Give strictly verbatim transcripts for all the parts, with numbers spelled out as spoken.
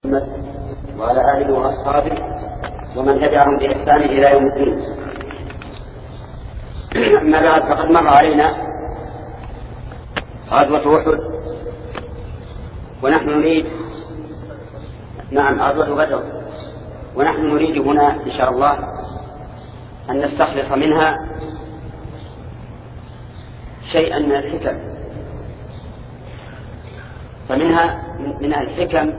وعلى آله وأصحابه ومن تبعهم بإحسان إلى يوم الدين. أما بعد، فقد مر علينا غزوة أحد، ونحن نريد نعم غزوة بدر ونحن نريد هنا إن شاء الله أن نستخلص منها شيئا من الحكم. فمنها من الحكم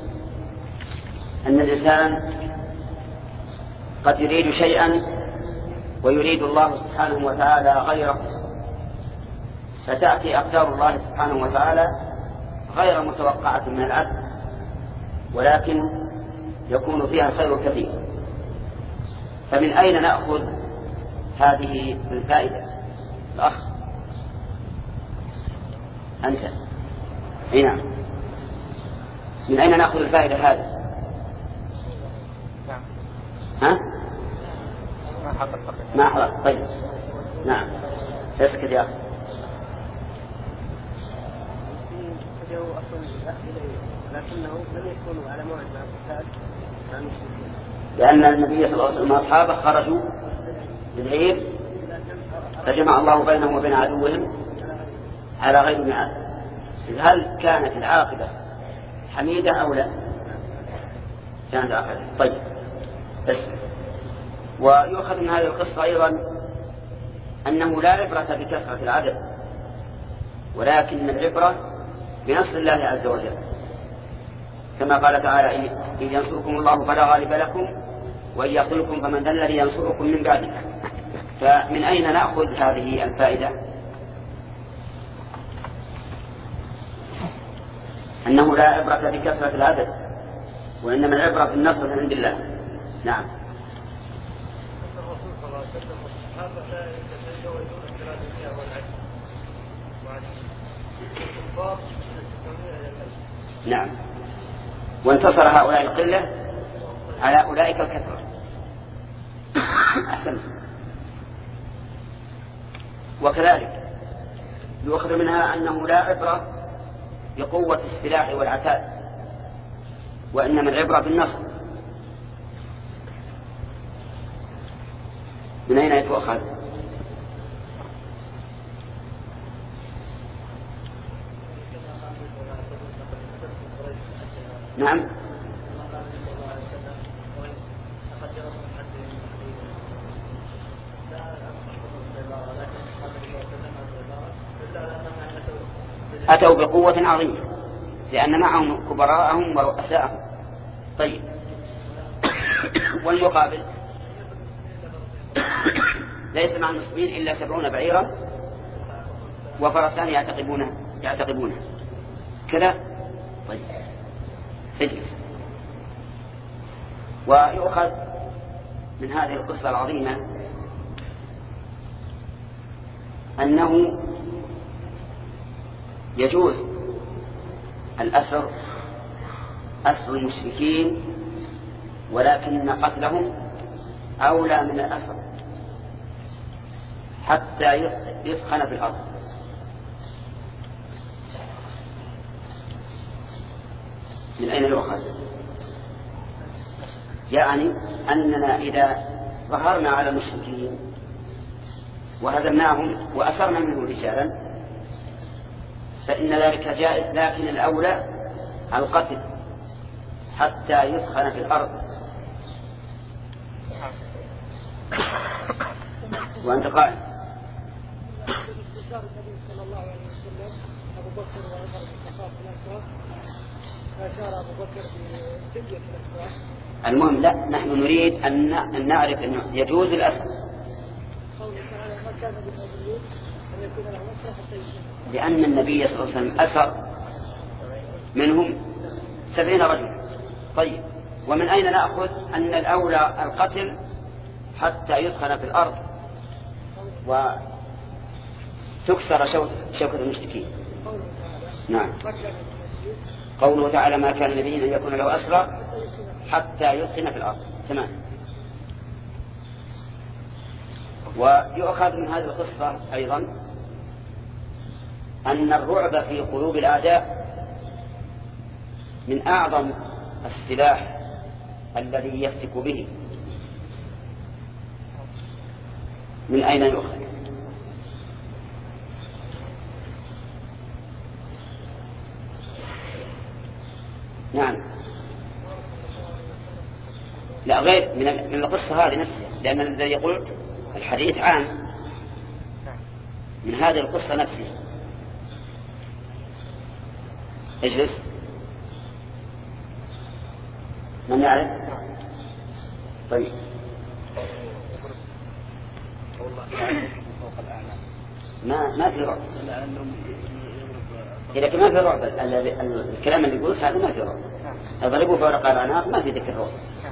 أن الإنسان قد يريد شيئا ويريد الله سبحانه وتعالى غيره، فتأتي أقدار الله سبحانه وتعالى غير متوقعة من العبد، ولكن يكون فيها الخير كثير. فمن أين نأخذ هذه الفائدة؟ الأخ أنت أي نعم، من أين نأخذ الفائدة هذه؟ ها؟ ما حضر. طيب نعم، اسكت يا أخي. لكنه لم يكونوا على موعد مع القتال، لأن النبي صلى الله عليه وسلم وأصحابه خرجوا للعير فجمع الله بينهم وبين عدوهم على غير ميعاد. هل كانت العاقبة حميدة أو لا؟ كانت عاقبة. طيب بس. ويؤخذ من هذه القصة أيضا أنه لا عبرة بكثرة العدد، ولكن العبرة بنصر الله عز وجل، كما قال تعالى: إن ينصركم الله فلا غالب لكم وإن يخذلكم فمن ذا الذي ينصركم من بعده. فمن أين نأخذ هذه الفائدة؟ أنه لا عبرة بكثرة العدد، وإنما العبرة بالنصر من عند الله. نعم. نعم، وانتصر هؤلاء القلة على أولئك الكثرة. أحسن. وكذلك يؤخذ منها أنه لا عبرة بقوة السلاح والعتاد، وإنما العبرة بالنصر. من أين يتؤخذ؟ نعم. أتوا بقوة عظيمة لأن معهم كبراءهم ورؤساءهم. طيب، والمقابل ليس مع المسلمين إلا سبعون بعيرا وفرسان يعتقبونه يعتقبونه كذا. طيب اجلس. ويؤخذ من هذه القصة العظيمة أنه يجوز الأسر أسر المشركين، ولكن قتلهم أولى من الأسر حتى يثخن في الأرض. من أين يؤخذ؟ يعني أننا إذا ظهرنا على المشركين وهزمناهم وأسرنا منهم رجالا فإن ذلك جائز، لكن الأولى القتل حتى يثخن في الأرض. وأنت قائل صلى الله عليه وسلم أبو بكر وعمر بن الخطاب في الأسرى، فأشار أبو بكر بجية الأسرى. المهم لا، نحن نريد أن نعرف أنه يجوز الأسر، قوله تعالى: ما كان بالمؤمنين أن يكون لهم أسرى حتى يسلموا، لأن النبي صلى الله عليه وسلم أسر منهم سبعين رجل. طيب، ومن أين نأخذ أن الأولى القتل حتى يدخل في الأرض وتكسر شوكة المشركين؟ نعم، قوله تعالى: ما كان لنبي أن يكون له أسرى حتى يدخل في الأرض. تمام. ويؤخذ من هذه القصة أيضا أن الرعب في قلوب الأعداء من أعظم السلاح الذي يفتك به من أين يؤخذ؟ نعم. لا، غير من من القصة هذه نفسها، لأن الذي يقول الحديث عام من هذه القصة نفسها. اجلس. من يعرف؟ طيب. ما ما في رعب. إذا كان ما في رعب الكلام اللي يقول هذا ما في رعب. اضربوا فوق الأعناق ما في ذكر رعب.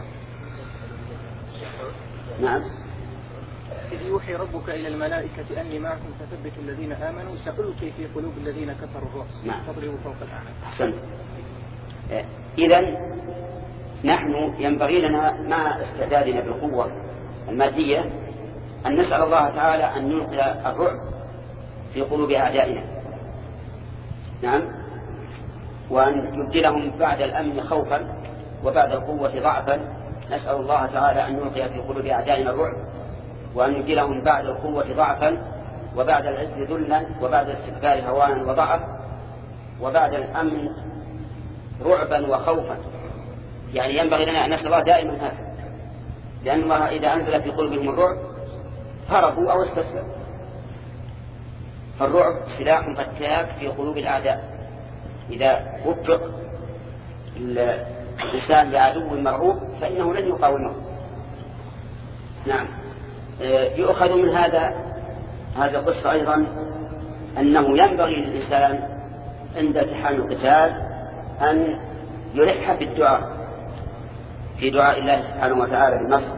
نعم. إذ يوحي ربك إلى الملائكة أني معكم فثبت الذين آمنوا سألقي في قلوب الذين كفروا الرعب. نعم. فاضربوا فوق الأعناق. أحسنت. إذن نحن ينبغي لنا مع استعدادنا بالقوة المادية أن نسأل الله تعالى أن يلقي الرعب في قلوب أعدائنا. نعم. وأن يبدلهم بعد الأمن خوفا وبعد القوة ضعفا. نسأل الله تعالى أن يلقي في قلوب أعدائنا الرعب وأن يبدلهم بعد القوة ضعفا وبعد العز ذلا وبعد الاستكبار هوانا وضعف وبعد الأمن رعبا وخوفا. يعني ينبغي لنا أن نسأل الله دائما هذا، لأن الله إذا أنزل في قلوبهم الرعب هربوا أو استسلموا. فالرعب سلاح فتاك في قلوب الأعداء. إذا وفق الإنسان لعدو مرعوب فإنه لن يقاومه. نعم. يؤخذ من هذا هذا القصة أيضا أنه ينبغي للإنسان عند التحام القتال أن يلح بالدعاء في دعاء الله سبحانه وتعالى بالنصر.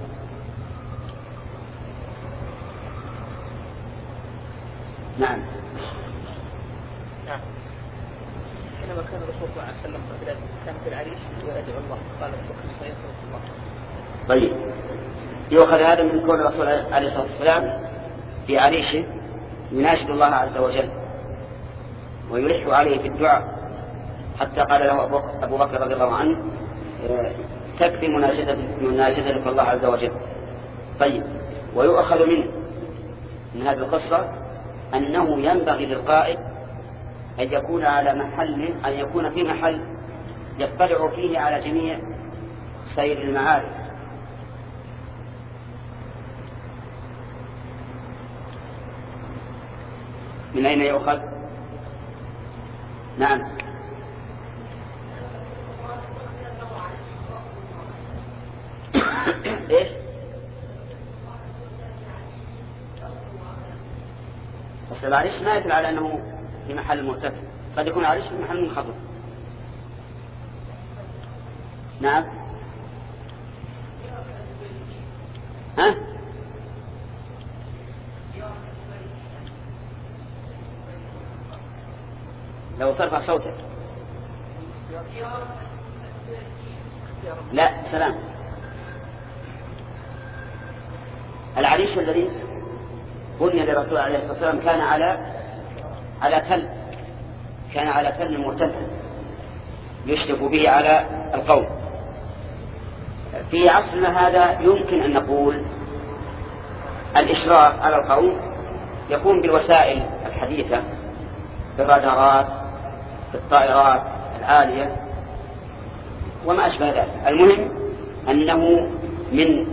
نعم. نعم. حينما كان الرسول صلى الله عليه وسلم كان في العريش ويدعو الله قال بكر سيصرف الله. طيب، يؤخذ هذا من قول الرسول عليه الصلاة والسلام في عريشه يناشد الله عز وجل ويلح عليه في الدعاء، حتى قال له أبو بكر رضي الله عنه تكفي مناشدتك الله عز وجل. طيب، ويؤخذ منه من هذه القصة أنه ينبغي للقائد أن يكون على محل أن يكون في محل يطلع فيه على جميع سير المعارك. من أين يؤخذ؟ نعم. إيش؟ بس العريش ما يدل على أنه في محل مرتفع، قد يكون العريش في محل منخفض. نعم. ها؟ لو ترفع صوتك. لا، سلام. العريش الذي بني لرسول عليه الصلاة والسلام كان على على تل كان على تل مرتفع يشرف به على القوم. في عصرنا هذا يمكن أن نقول الإشراف على القوم يكون بالوسائل الحديثة، بالرادارات، بالطائرات العالية وما أشبه ذلك. المهم أنه من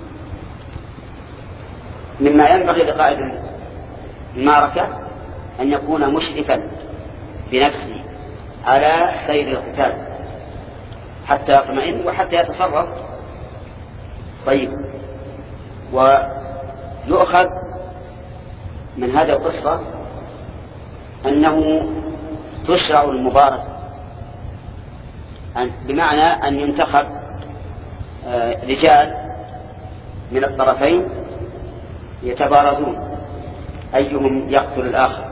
مما ينبغي لقائد المعركة أن يكون مشرفا بنفسه على سير القتال حتى يطمئن وحتى يتصرف. طيب، ويؤخذ من هذه القصة أنه تشرع المبارزة، بمعنى أن ينتخب رجال من الطرفين يتبارزون أيهم يقتل الآخر.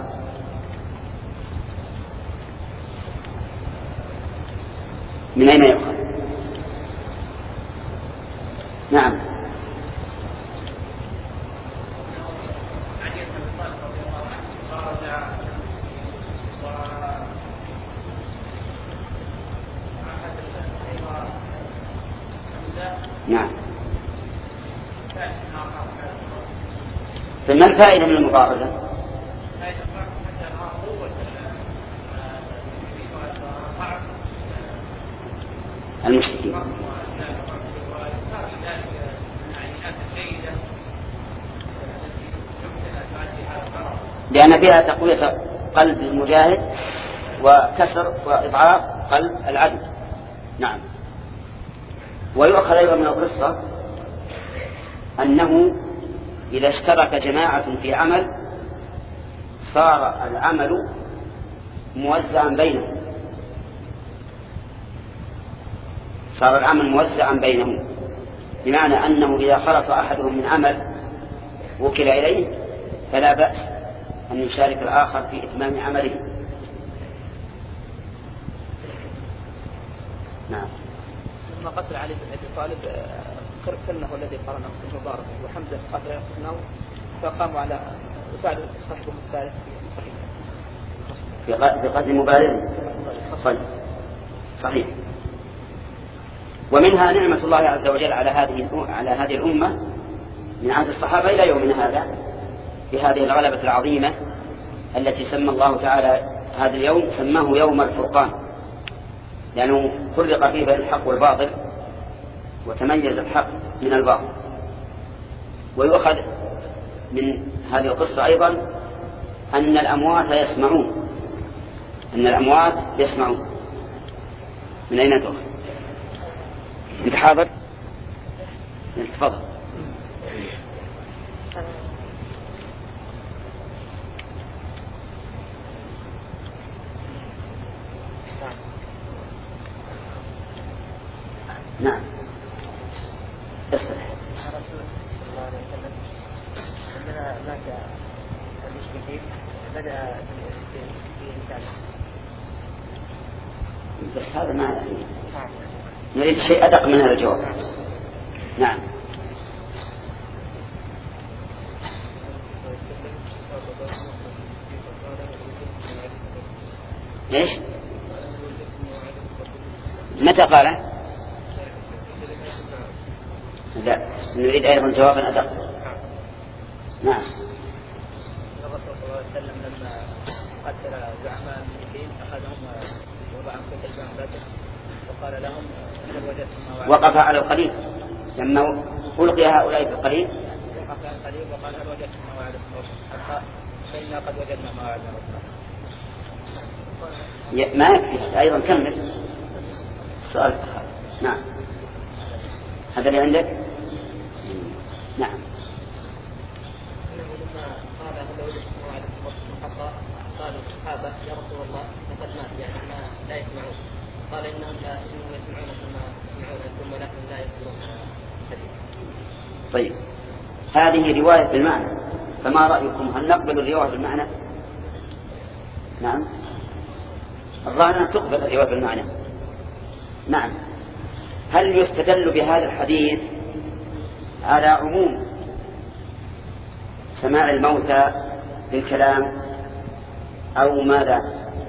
من أين يؤخذ؟ نعم. نعم. فما الفائدة من المبارزة؟ المشركين لأن فيها تقوية قلب المجاهد وكسر وإضعاف قلب العدو. نعم. ويؤخذ أيضا من القصة أنه إذا اشترك جماعة في عمل صار العمل موزعا بينهم صار العمل موزعا بينهم بمعنى أنه إذا خلص أحدهم من عمل وكل إليه فلا بأس أن يشارك الآخر في إتمام عمله. نعم. لما قتل علي بن أبي طالب كركنه الذي قرنه في المبارك وحمزة قتل يقتلنه فقاموا على وساعدوا صاحبهم الثالث في قتل مبارز. صحيح. ومنها نعمة الله عز وجل على هذه على هذه الأمة من عهد الصحابة إلى يومنا هذا بهذه الغلبة العظيمة التي سمى الله تعالى هذا اليوم سماه يوم الفرقان لأنه فرق فيه بين الحق والباطل وتميز الحق من الباطل. ويؤخذ من هذه القصة أيضا أن الأموات يسمعون أن الأموات يسمعون. من أين تؤخذ؟ أنت حاضر؟ تفضل. نعم. اسمع. رسول الله عليه وسلم عندنا مات المشركين بدأ بإنسانه. بس هذا ما يعني. نريد شيء أدق من هذا الجواب. نعم. ليش؟ متى قال؟ لا، نريد أيضا جوابا أدق. نعم. الرسول صلى الله عليه وسلم لما قتل زعماء المشركين أخذهم ووضعهم في تلبان بدر وقال لهم هل وجدتم ما وقف على القليل لما ألقي هؤلاء في القليل وقف على القليل وقال هل وجدتم ما وعدتم ربكم فإنا قد وجدنا ما وعدنا ربنا. ما يكفي أيضا كمل السؤال. نعم. هذا اللي عندك؟ نعم. لما قال هل وجدتم ما وعدتم ربكم قال الصحابة يا رسول الله لقد مات يعني ما لا يسمعون. قال إنهم لا إنهم يسمعون كما يسمعونكم ولكن لا يذكرون حديث. طيب هذه رواية بالمعنى فما رأيكم هل نقبل الرواية بالمعنى؟ نعم. الظاهر أن تقبل الرواية بالمعنى. نعم. هل يستدل بهذا الحديث على عموم سماع الموتى بالكلام أو ماذا؟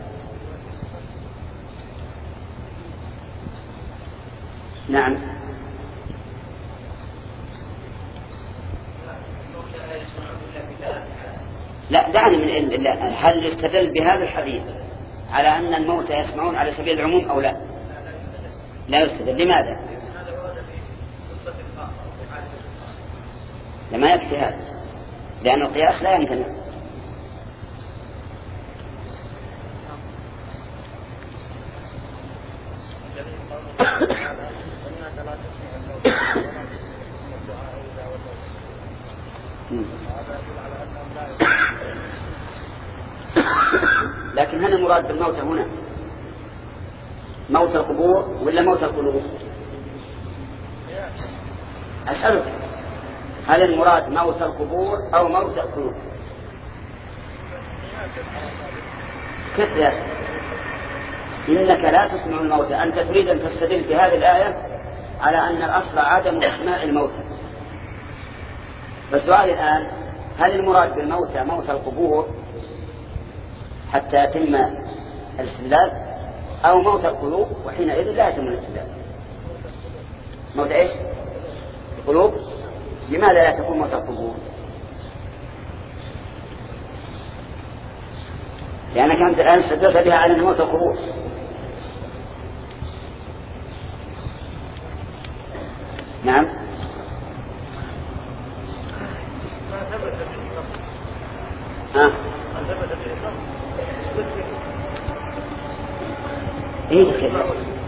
نعم. لا دعني من هل يستدل بهذا الحديث على أن الموتى يسمعون على سبيل العموم أو لا؟ لا يستدل. لماذا؟ لما يكفي هذا لأن القياس لا يمتنع. لكن هل المراد بالموتى هنا موت القبور ولا موت القلوب؟ أسألك هل المراد موت القبور أو موت القلوب؟ كيف يا أخي؟ إنك لا تسمع الموتى. أنت تريد أن تستدل بهذه الآية على أن الأصل عدم إسماع الموتى. فالسؤال الآن هل المراد بالموتى موت القبور حتى يتم الاستدلال أو موت القلوب وحينئذ لا يتم الاستدلال؟ موت إيش؟ القلوب. لماذا لا تكون موت القبور؟ لأنك أنت الآن استدلت بها على أن موت القبور. نعم. ها؟ إيه كذا.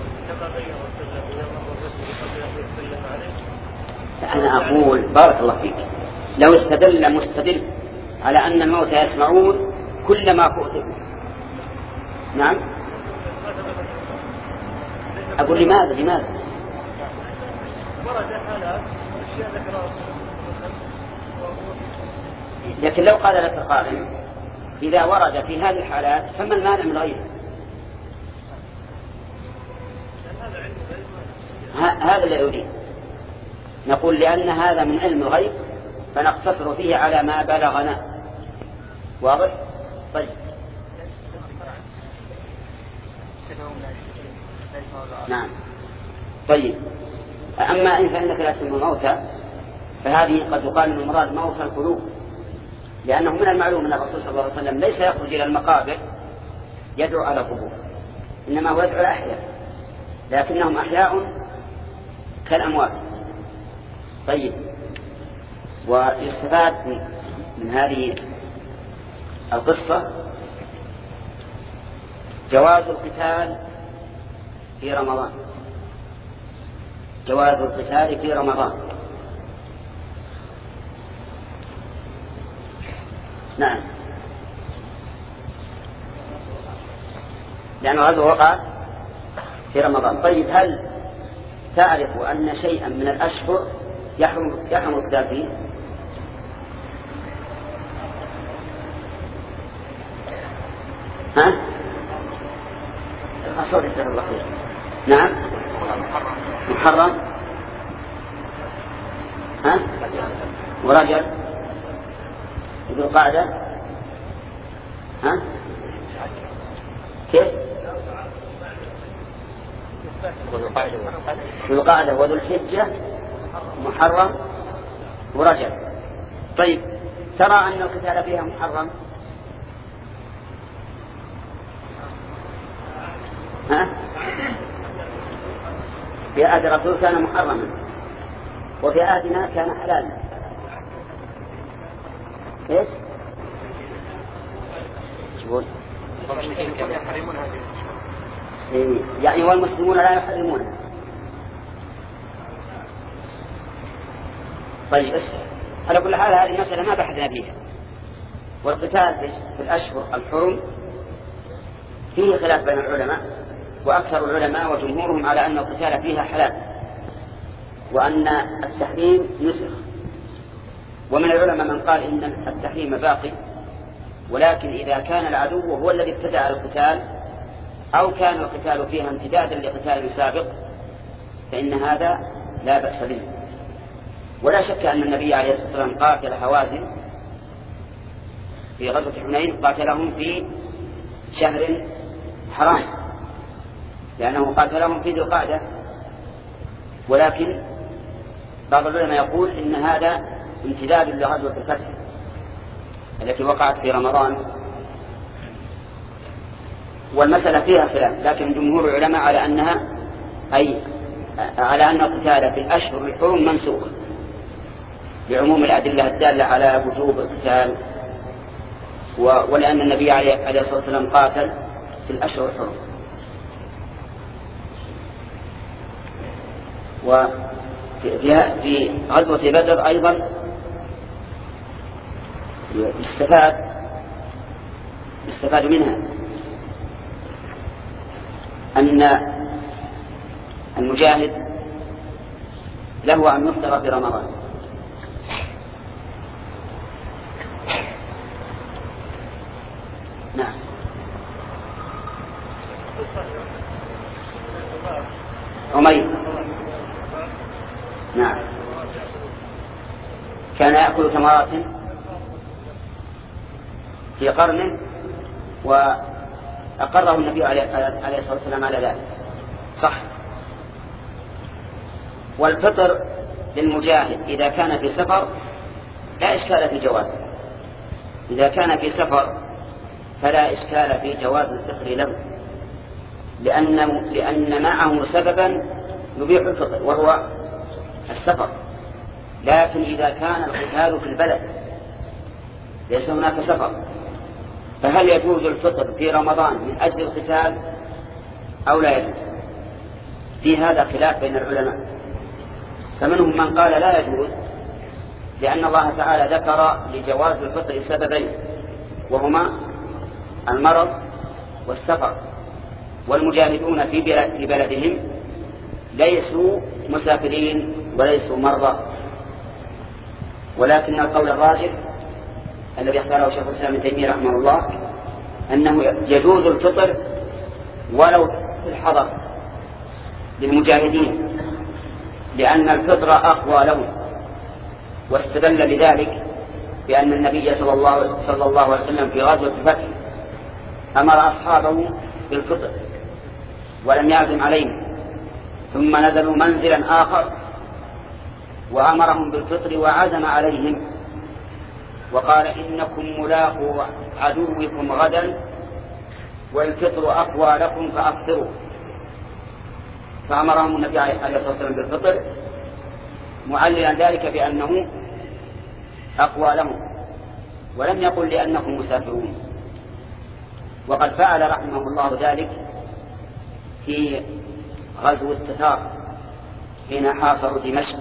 أنا أقول بارك الله فيك، لو استدل مستدل على أن الموتى يسمعون كل ما فوته. نعم. أقول لماذا لماذا لكن لو قال لك قائل إذا ورد في هذه الحالات فما المانع من غيره؟ هذا اللي أريد. نقول لأن هذا من علم الغيب فنقتصر فيه على ما بلغنا. واضح؟ طيب. نعم. طيب. أما إن فإنك لا تسمى موتى فهذه قد يقال من المراد موتى القلوب، لأنه من المعلوم أن الرسول صلى الله عليه وسلم ليس يخرج إلى المقابر يدعو على القبور، إنما هو يدعو الأحياء، لكنهم أحياء كالأموات. طيب. ويستفاد من هذه القصة جواز القتال في رمضان. جواز القتال في رمضان. نعم. لأن هذا وقع في رمضان. طيب، هل تعرف أن شيئا من الأشهر يحرم يحرم القتال فيه؟ ها؟ أصور جزاك الله خير. نعم. محرم. ها؟ ورجل ذو القعدة. ها؟ كيف؟ ذو القعدة وذو الحجة محرم ورجل. طيب، ترى أن القتال فيها محرم؟ ها؟ في عهد الرسول كان محرما وفي عهدنا كان حلالا. ايش؟ شو إيه؟ يعني والمسلمون لا يحرمونها. طيب، على كل حال هذه المسألة ما بحثنا فيها. والقتال في الأشهر الحرم فيه خلاف بين العلماء، وأكثر العلماء وجمهورهم على أن القتال فيها حلال وأن التحريم نسخ. ومن العلماء من قال إن التحريم باقي، ولكن إذا كان العدو هو الذي ابتدأ القتال أو كان القتال فيها امتدادا لقتال سابق فإن هذا لا بأس به. ولا شك أن النبي عليه الصلاة والسلام قاتل هوازن في غزوة حنين، قاتلهم في شهر حرام لأنه قاتلهم في ذي القعدة. ولكن بعض العلماء يقول إن هذا امتداد لغزوة الفتح التي وقعت في رمضان، والمسألة فيها خلاف، لكن جمهور العلماء على أنها أي على أن القتال في الأشهر الحرم منسوخ لعموم الأدلة الدالة على وجوب القتال، ولأن النبي عليه الصلاة والسلام قاتل في الأشهر الحرم. وفي غزوة بدر أيضا يستفاد يستفاد منها أن المجاهد له أن يفطر في رمضان. نعم. عمير نعم كان يأكل ثمرات في قرن وأقره النبي عليه الصلاة والسلام على ذلك. صح. والفطر للمجاهد إذا كان في سفر لا إشكال في جوازه، إذا كان في سفر فلا إشكال في جواز الفطر له، لأن, لأن معه سببا يبيح الفطر وهو السفر. لكن إذا كان القتال في البلد ليس هناك سفر، فهل يجوز الفطر في رمضان من أجل القتال أو لا يجوز؟ في هذا خلاف بين العلماء، فمنهم من قال لا يجوز، لأن الله تعالى ذكر لجواز الفطر سببين، وهما المرض والسفر، والمجاهدون في بلدهم ليسوا مسافرين وليسوا مرضى. ولكن القول الراجح الذي اختاره شيخ الإسلام ابن تيمية رحمه الله أنه يجوز الفطر ولو في الحضر للمجاهدين، لأن الفطر أقوى لهم. واستدل لذلك بأن النبي صلى الله, صلى الله عليه وسلم في غزوة الفتح أمر أصحابه بالفطر ولم يعزم عليهم، ثم نزلوا منزلا آخر وأمرهم بالفطر وعزم عليهم وقال إنكم ملاقوا عدوكم غدا والفطر أقوى لكم فأفطروا، فأمرهم النبي عليه الصلاة والسلام بالفطر معللا ذلك بأنه أقوى لهم، ولم يقل لأنكم مسافرون. وقد فعل رحمه الله ذلك في غزو التتار حين حاصروا دمشق،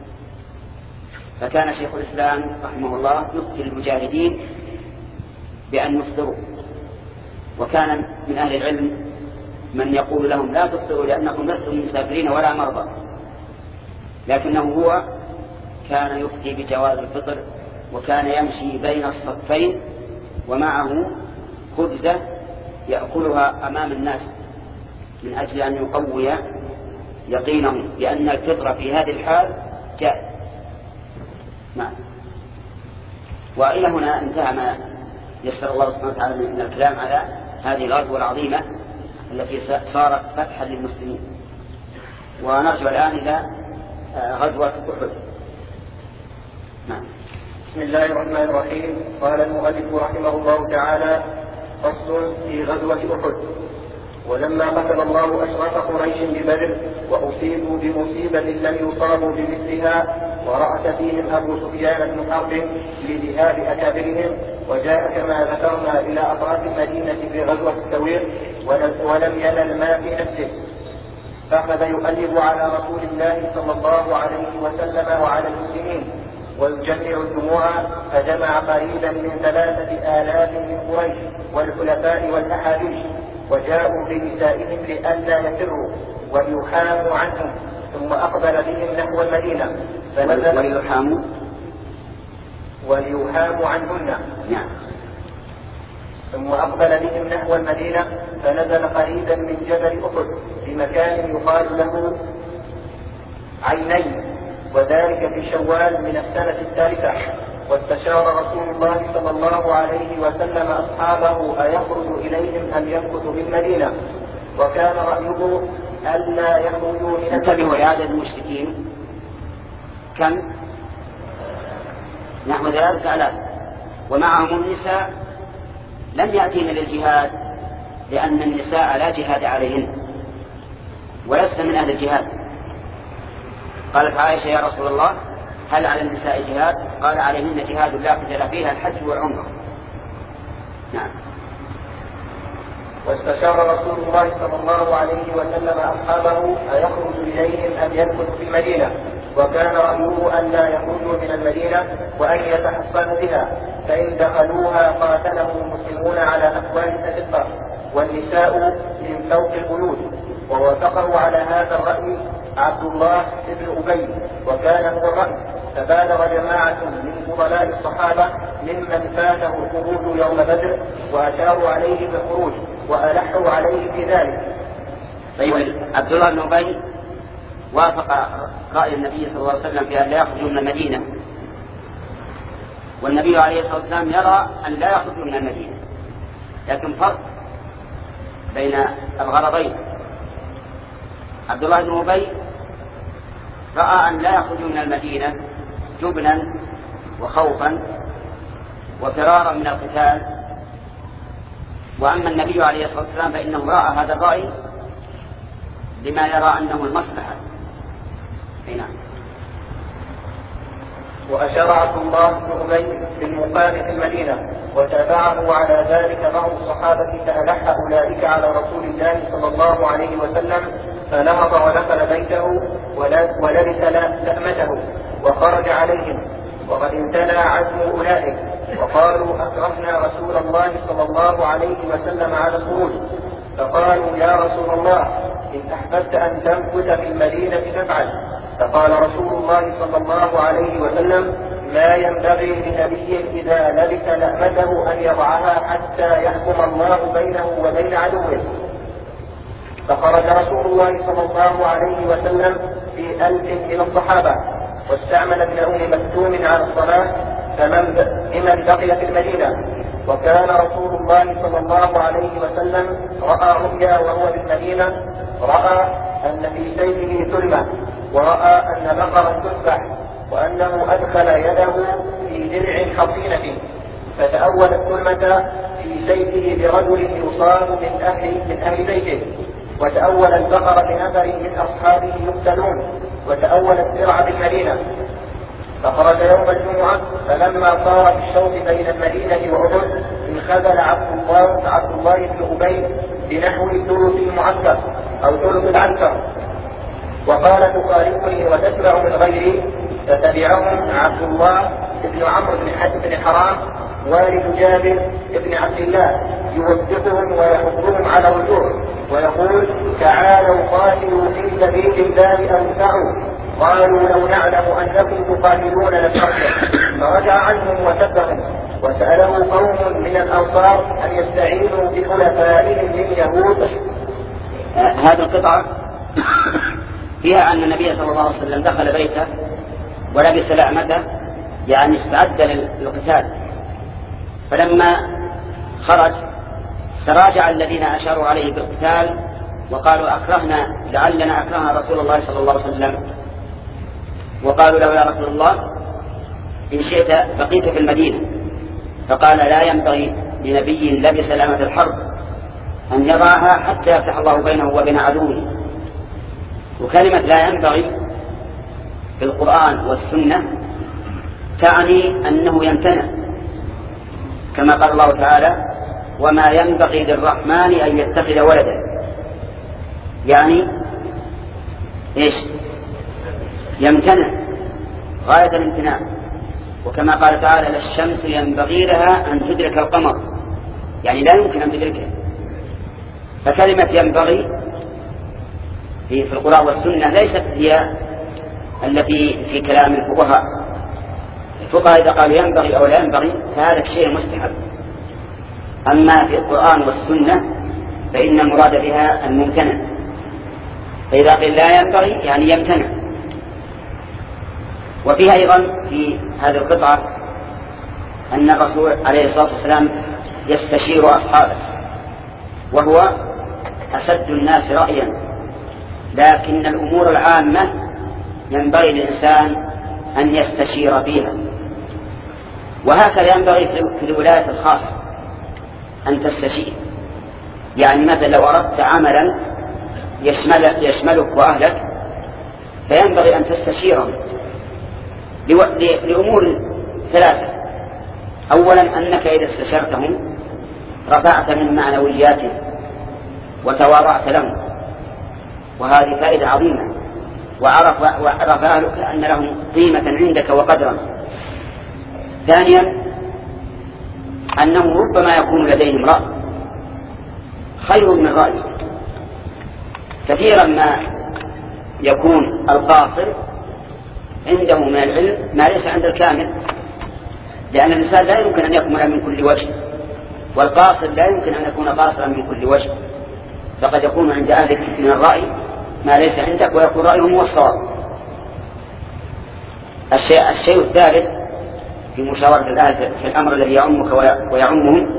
فكان شيخ الإسلام رحمه الله يفتي المجاهدين بأن يفطروا، وكان من أهل العلم من يقول لهم لا تفطروا لأنكم لستم مسافرين ولا مرضى، لكنه هو كان يفتي بجواز الفطر، وكان يمشي بين الصفين ومعه خبزة يأكلها أمام الناس من أجل أن يقوي يقينهم بأن الفطر في هذه الحال جائز. نعم. وإلى هنا انتهى ما يسر الله سبحانه وتعالى من الكلام على هذه الغزوة العظيمة التي صارت فتحا للمسلمين، ونرجع الآن إلى غزوة أحد. نعم. بسم الله الرحمن الرحيم. قال المؤلف رحمه الله تعالى: فصل في غزوة أحد. ولما قتل الله أشرف قريش ببدر وأصيبوا بمصيبة لم يصابوا بمثلها، ورأس فيهم أبو سفيان بن حرب لذهاب أكابرهم، وجاء كما ذكرنا إلى أطراف المدينة في غزوة السوير ولم ينل ما في نفسه، فأخذ يؤلب على رسول الله صلى الله عليه وسلم وعلى المسلمين ويجمع الجموع، فجمع قريبا من ثلاثة آلاف من قريش والحلفاء والأحابيش، وجاءوا بنسائهم لئلا يفروا وليحاموا عنهم، ثم أقبل بهم نحو المدينة فنزل وليحاموا وليحاموا عنهن. نعم. ثم أقبل بهم نحو المدينة فنزل قريبا من جبل أحد بمكان يقال له عينين، وذلك في شوال من السنة الثالثة. واستشار رسول الله صلى الله عليه وسلم أصحابه أيخرج إليهم أم يمكث بالمدينة، وكان رأيه ألا يخرجوا من انتبهوا لعدد المشركين كم؟ نحو ثلاثة آلاف، ومعهم النساء لم يأتين للجهاد لأن النساء لا جهاد عليهن ولست من أهل الجهاد. قالت عائشة: يا رسول الله هل على النساء جهاد؟ قال: عليهن جهاد لا قتال فيها الحج والعمرة. نعم. واستشار رسول الله صلى الله عليه وسلم أصحابه أيخرج إليهم أم يمكث في المدينة، وكان رأيه أن لا يخرجوا من المدينة وأن يتحصنوا بها، فإن دخلوها قاتلهم المسلمون على أكوان تلقى والنساء من فوق البيوت. ووافقه على هذا الرأي عبد الله بن أبي، وكان هو الرأي. فبادر جماعة من فضلاء الصحابة ممن فاته الخروج يوم بدر وأشاروا عليه بالخروج وألحوا عليه في ذلك. طيب، عبد الله بن أبي وافق رأي النبي صلى الله عليه وسلم في أن لا يخرجوا من المدينة، والنبي عليه الصلاة والسلام يرى أن لا يخرجوا من المدينة، لكن فرق بين الغرضين. عبد الله بن أبي رأى أن لا يخرجوا من المدينة جبنا وخوفا وفرارا من القتال. وأما النبي عليه الصلاة والسلام فإنه رأى هذا الرأي لما يرى أنه المصلحة. نعم. وأشار عبد الله بن أبي بالمقام في المدينة، وتابعه على ذلك بعض الصحابة فألح أولئك على رسول الله صلى الله عليه وسلم، فنهض ودخل بيته ولبس لأمته وخرج عليهم، وقد امتنع عزم أولئك وقالوا أكرهنا رسول الله صلى الله عليه وسلم على الخروج، فقالوا يا رسول الله إن أحببت أن تمكث في المدينة فافعل. فقال رسول الله صلى الله عليه وسلم ما ينبغي لنبي إذا لبس لأمته أن يضعها حتى يحكم الله بينه وبين عدوه. فخرج رسول الله صلى الله عليه وسلم في ألف من الصحابة، واستعمل ابن أم مكتوم على الصلاة فمن لمن بقي في المدينة. وكان رسول الله صلى الله عليه وسلم رأى رؤيا وهو بالمدينة، رأى أن في سيفه ثلمة، ورأى أن بقرا تذبح، وأنه أدخل يده في درع حصينة، فتأول الثلمة في سيفه برجل يصاب من أهل, من أهل بيته، وتأول البقر بنفر من أصحابه يقتلون، وتأول الدرع بالمدينة. فخرج يوم الجمعة، فلما صار في الشوط بين المدينة وأحد انخذل عبد الله عبد الله بن أبي بنحو ثلث المعسكر أو ثلث العنكر، وقال تخالفني وتتبع من غيري، فتبعهم عبد الله بن عمرو بن حاتم بن حرام والد جابر بن عبد الله يوثقهم ويحضهم على الرجوع ويقول تعالوا قاتلوا في سبيل الله أنفعوا. قالوا لو نعلم أنكم تقاتلون لنفعل. فرجع عنهم وسبهم، وسأله قوم من الأنصار أن يستعينوا بخلفائهم من يهود. آه هذه القطعة فيها أن النبي صلى الله عليه وسلم دخل بيته ولبس لأمته، يعني استعد للقتال. فلما خرج تراجع الذين أشاروا عليه بالقتال وقالوا أكرهنا لعلنا أكرهنا رسول الله صلى الله عليه وسلم، وقالوا له يا رسول الله إن شئت بقيت في المدينة. فقال لا ينبغي لنبي لبس لأمة الحرب أن يضعها حتى يفتح الله بينه وبين عدوه. وكلمة لا ينبغي في القرآن والسنة تعني أنه يمتنع، كما قال الله تعالى وما ينبغي للرحمن أن يتخذ ولدا، يعني إيش؟ يمتنع غاية الامتناع. وكما قال تعالى لا الشمس ينبغي لها أن تدرك القمر، يعني لا يمكن أن تدركه. فكلمة ينبغي في القرآن والسنة ليست هي التي في كلام الفقهاء. الفقهاء إذا قالوا ينبغي أو لا ينبغي فهذا شيء مستحب. أما في القرآن والسنة فإن المراد بها الممتنع، فإذا قيل لا ينبغي يعني يمتنع. وفيها أيضا في هذه القطعة أن الرسول عليه الصلاة والسلام يستشير أصحابه، وهو أشد الناس رأيا، لكن الأمور العامة ينبغي للإنسان أن يستشير فيها. وهكذا ينبغي في الولاية الخاصة أن تستشير. يعني مثلا لو أردت عملا يشمل يشملك وأهلك فينبغي أن تستشيرهم لأمور ثلاثة. أولا أنك إذا استشرتهم رفعت من معنوياتهم وتواضعت لهم، وهذه فائدة عظيمة، وعرف, وعرف أهلك أن لهم قيمة عندك وقدرا. ثانيا أنه ربما يكون لديهم رأي خير من رأيك. كثيرا ما يكون القاصر عنده من العلم ما ليس عند الكامل، لأن الإنسان لا يمكن أن يكمل من كل وجه، والقاصر لا يمكن أن يكون قاصرا من كل وجه. فقد يكون عند أهلك من الرأي ما ليس عندك ويكون رأيهم هو الصواب. الشيء, الشيء الثالث في مشاورة الأهل في الأمر الذي يعمك ويعمهم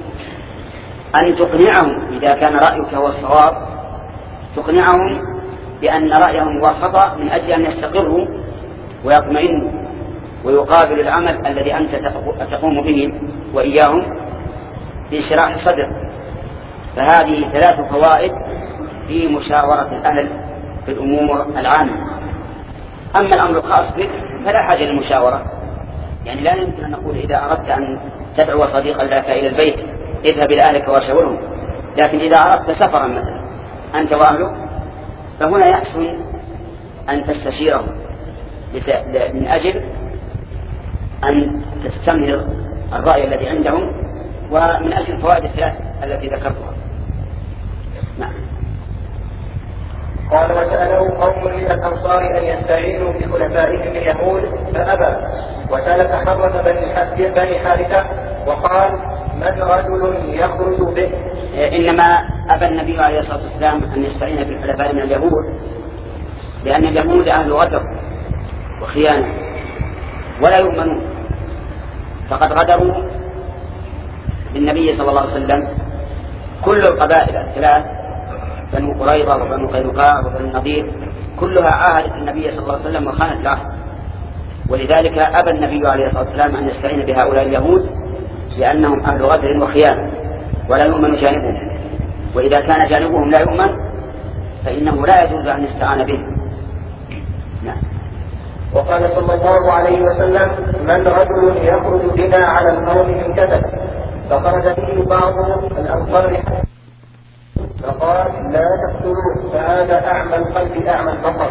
أن تقنعهم إذا كان رأيك هو الصواب، تقنعهم بأن رأيهم هو الخطأ من أجل أن يستقروا ويطمئنوا ويقابل العمل الذي أنت تقوم به وإياهم بانشراح الصدر. فهذه ثلاث فوائد في مشاورة الأهل في الأمور العامة. أما الأمر الخاص بك فلا حاجة للمشاورة، يعني لا يمكن أن نقول إذا أردت أن تدعو صديقا لك إلى البيت اذهب إلى أهلك وشاورهم، لكن إذا أردت سفرا مثلا أنت وأهلك فهنا يحسن أن تستشيرهم من أجل أن تستمر الرأي الذي عندهم ومن أجل الفوائد الثلاث التي ذكرتها. نعم. قال وسأله قوم من الأنصار أن يستعينوا بخلفائهم اليهود فأبى، وسلك حرة بني حارثة وقال من رجل يخرج به. إنما أبى النبي عليه الصلاة والسلام أن يستعين بالخلفاء من اليهود لأن اليهود أهل غدر وخيانة ولا يؤمنون، فقد غدروا بالنبي صلى الله عليه وسلم كل القبائل الثلاث بنو قريظة وبنو قينقاع وبنو النضير كلها عاهدت النبي صلى الله عليه وسلم وخانت العهد، ولذلك أبى النبي عليه الصلاة والسلام أن يستعين بهؤلاء اليهود لأنهم أهل غدر وخيانة ولا يؤمن جانبهم، وإذا كان جانبهم لا يؤمن فإنه لا يجوز أن يستعان به. نعم. وقال صلى الله عليه وسلم من رجل يخرج بنا على القوم من كتب، فخرج به بعض الأنصار فقال لا تقتلوه فهذا أعمى القلب أعمى البصر.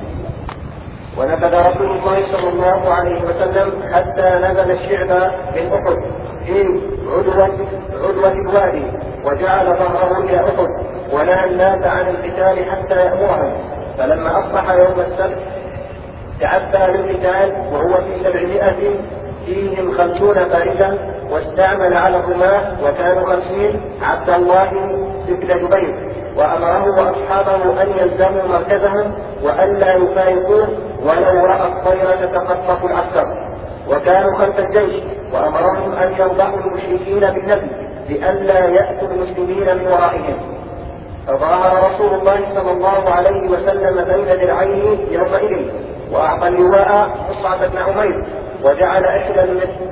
ونفذ رسول الله صلى الله عليه وسلم حتى نزل الشعب من أحد في عدوة عدوة الوادي وجعل ظهره إلى أحد ونهى الناس عن القتال حتى يأمرهم، فلما أصبح يوم السبت تعبى للقتال وهو في سبعمائة فيهم خمسون فارسا، واستعمل على الرماة وكانوا خمسين عبد الله بن جبير، وأمره وأصحابه أن يلزموا مركزهم وألا يفارقوه ولو رأى الطير تتخطف العسكر، وكانوا خلف الجيش، وأمرهم أن يوضعوا المشركين بالنبي لئلا يأتوا المسلمين من ورائهم. فظهر رسول الله صلى الله عليه وسلم بين ذراعيه يومئذ وأعطى اللواء مصعب بن عمير، وجعل إحدى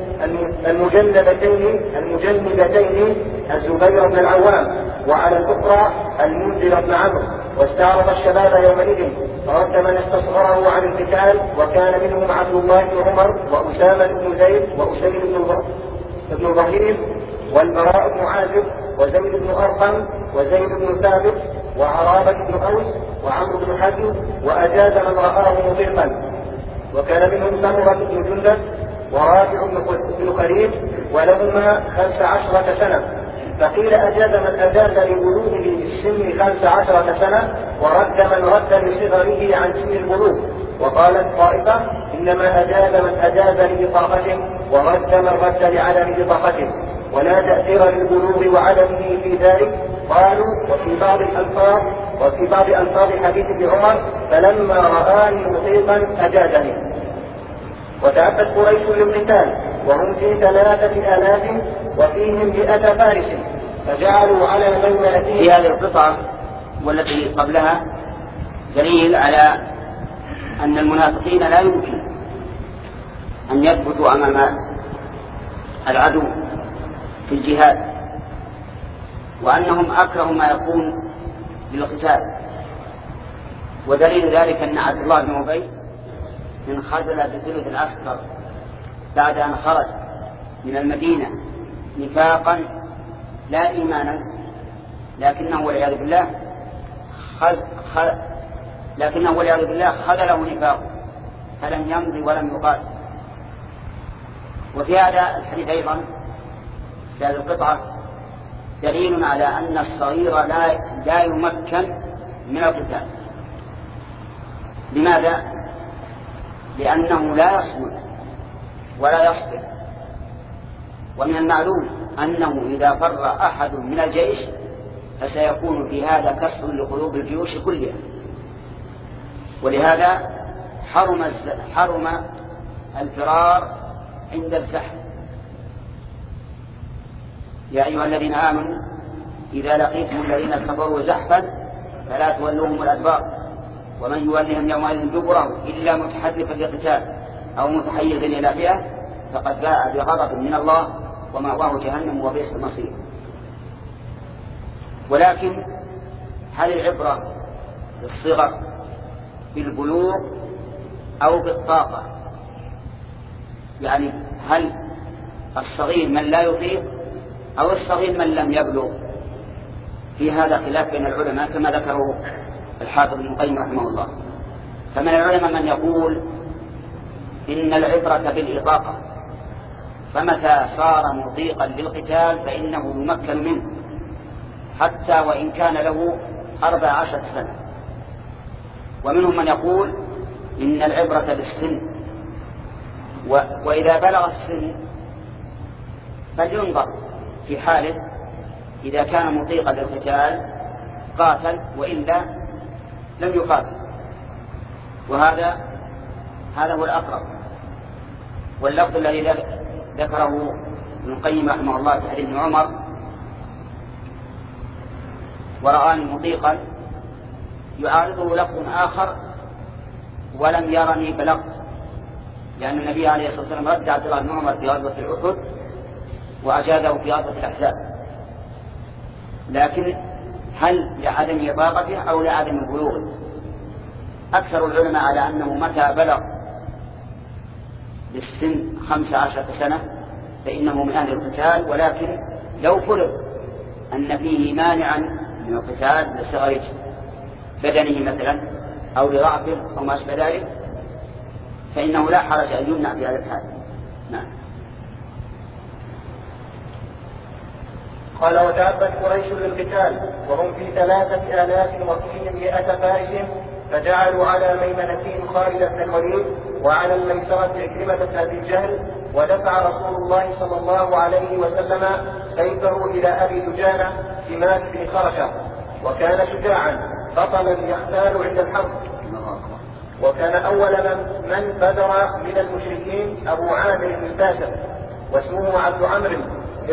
المجندتين المجندتين الزبير بن العوام وعلى الأخرى المنذر بن عمرو، واستعرض الشباب يومئذ فرد من استصغره عن القتال، وكان منهم عبد الله بن عمر وأسامة بن زيد وأسيد بن ظهير والبراء بن عازب وزيد بن أرقم وزيد بن ثابت وعرابة بن أوس وعمرو بن حزم، وأجاز من رآه مطيقا، وكان منهم سمرة بن جندب ورافع بن خليل ولهما خمس عشرة سنة. فقيل أجاز من أجاز لبلوغه السن خمس عشرة سنة ورد من رد لصغره عن سن البلوغ. وقالت طائفة إنما أجاز من أجاز لبطاقته ورد من رد لعدم بطاقته، ولا تأثير للبلوغ وعدمه في ذلك. قالوا وفي بعض الألفاظ وفي بعض ألفاظ حديث ابن عمر فلما رآني مطيقا أجازني. وتعبت قريش للقتال وهم في ثلاثة آلاف وفيهم مئة فارس، فجعلوا على ميمنتهم. في هذه القطعة والتي قبلها دليل على أن المنافقين لا يمكن أن يثبتوا أمام العدو في الجهاد، وأنهم أكره ما يكون للقتال. ودليل ذلك أن عبد الله بن أبي انخذل بثلث العسكر بعد أن خرج من المدينة نفاقا لا إيمانا، لكنه والعياذ بالله خذ خذ لكنه والعياذ بالله خذله نفاقه فلم يمضي ولم يقاتل. وفي هذا الحديث أيضا في هذه القطعة دليل على أن الصغير لا لا يمكن من القتال. لماذا؟ لأنه لا يصمد ولا يصبر، ومن المعلوم أنه إذا فر أحد من الجيش فسيكون في هذا كسر لقلوب الجيوش كلها. ولهذا حرم حرم الفرار عند الزحف. يا أيها الذين آمنوا إذا لقيتم الذين كفروا زحفا فلا تولوهم الأدبار ومن يولهم يومئذ دبره إلا متحرفا لقتال أو متحيزا إلى فئة فقد باء بغضب من الله ومأواه جهنم وبئس المصير. ولكن هل العبرة بالصغر بالبلوغ أو بالطاقة؟ يعني هل الصغير من لا يطيق أو الصغير من لم يبلغ؟ في هذا خلاف بين العلماء كما ذكره الحافظ ابن القيم رحمه الله. فمن العلماء من يقول إن العبرة بالإطاقة، فمتى صار مطيقا للقتال فإنه يمكن منه حتى وإن كان له أربع عشرة سنة. ومنهم من يقول إن العبرة بالسن، و... وإذا بلغ السن فلينظر في حاله، إذا كان مطيقا للقتال قاتل وإلا لم يقاتل، وهذا هذا هو الأقرب. واللفظ الذي ذكره ابن القيم رحمه الله في حديث ابن عمر ورآني مطيقا يعارضه لفظ آخر ولم يرني بلغت، لأن النبي عليه الصلاة والسلام رد عبد الله بن عمر في غزوة الأحد وأجازه في غزوة الأحزاب. لكن هل لعدم إطاقته أو لعدم بلوغه؟ أكثر العلماء على أنه متى بلغ بالسن خمس عشرة سنة فإنه من أهل القتال، ولكن لو فرض أن فيه مانعا من القتال لصغر بدنه مثلا أو لضعفه أو ما أشبه ذلك فإنه لا حرج أن يمنع في هذا الحال. نعم. قال وتعبد قريش للقتال وهم في ثلاثة آلاف وفيهم مئة فارس، فجعلوا على ميمنتهم خالد بن الوليد وعلى الميسرة عكرمة بن أبي جهل، ودفع رسول الله صلى الله عليه وسلم سيفه إلى أبي دجانة سماك بن خرشة، وكان شجاعا بطلا يختال عند الحرب. وكان أول من, من بدر من المشركين أبو عامر الباشر واسمه عبد عمرو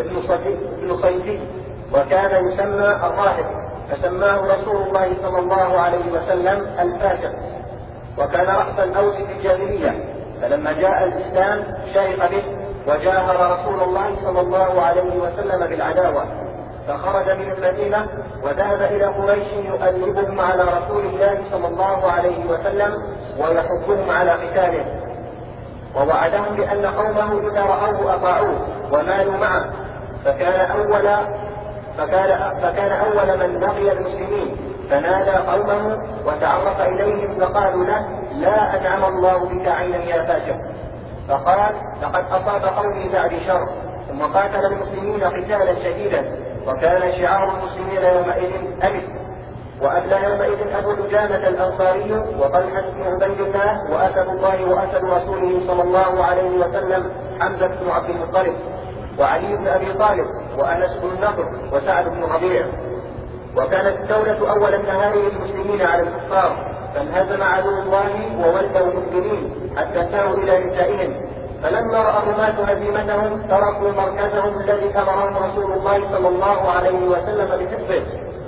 بن صيفي، وكان يسمى الراهب فسماه رسول الله صلى الله عليه وسلم الفاشر، وكان رأس الأوس في الجاهلية، فلما جاء الإسلام شرق به وجاهر رسول الله صلى الله عليه وسلم بالعداوة، فخرج من المدينة وذهب إلى قريش يؤلبهم على رسول الله صلى الله عليه وسلم ويحضهم على قتاله، ووعدهم بأن قومه إذا رأوه أطاعوه ومالوا معه، فكان أول فكان, فكان أول من لقي المسلمين فنادى قومه وتعرف إليهم فقالوا له لا أنعم الله بك عينا يا فاشر، فقال لقد أصاب قومي بعد شر، ثم قاتل المسلمين قتالا شديدا، وكان شعار المسلمين يومئذ ألف. وأبلى يومئذ أبو دجانة الأنصاري وطلحة بن عبيد الله وأسد الله وأسد رسوله صلى الله عليه وسلم حمزة بن عبد المطلب وعلي بن أبي طالب وأنس بن النضر وسعد بن ربيع. وكانت الدولة أول النهار للمسلمين على الكفار، فانهزم عدو الله وولوا مسلمين حتى ساروا إلى نسائهم، فلما رأى الرماة هزيمتهم تركوا مركزهم الذي أمرهم رسول الله صلى الله عليه وسلم بحفظه،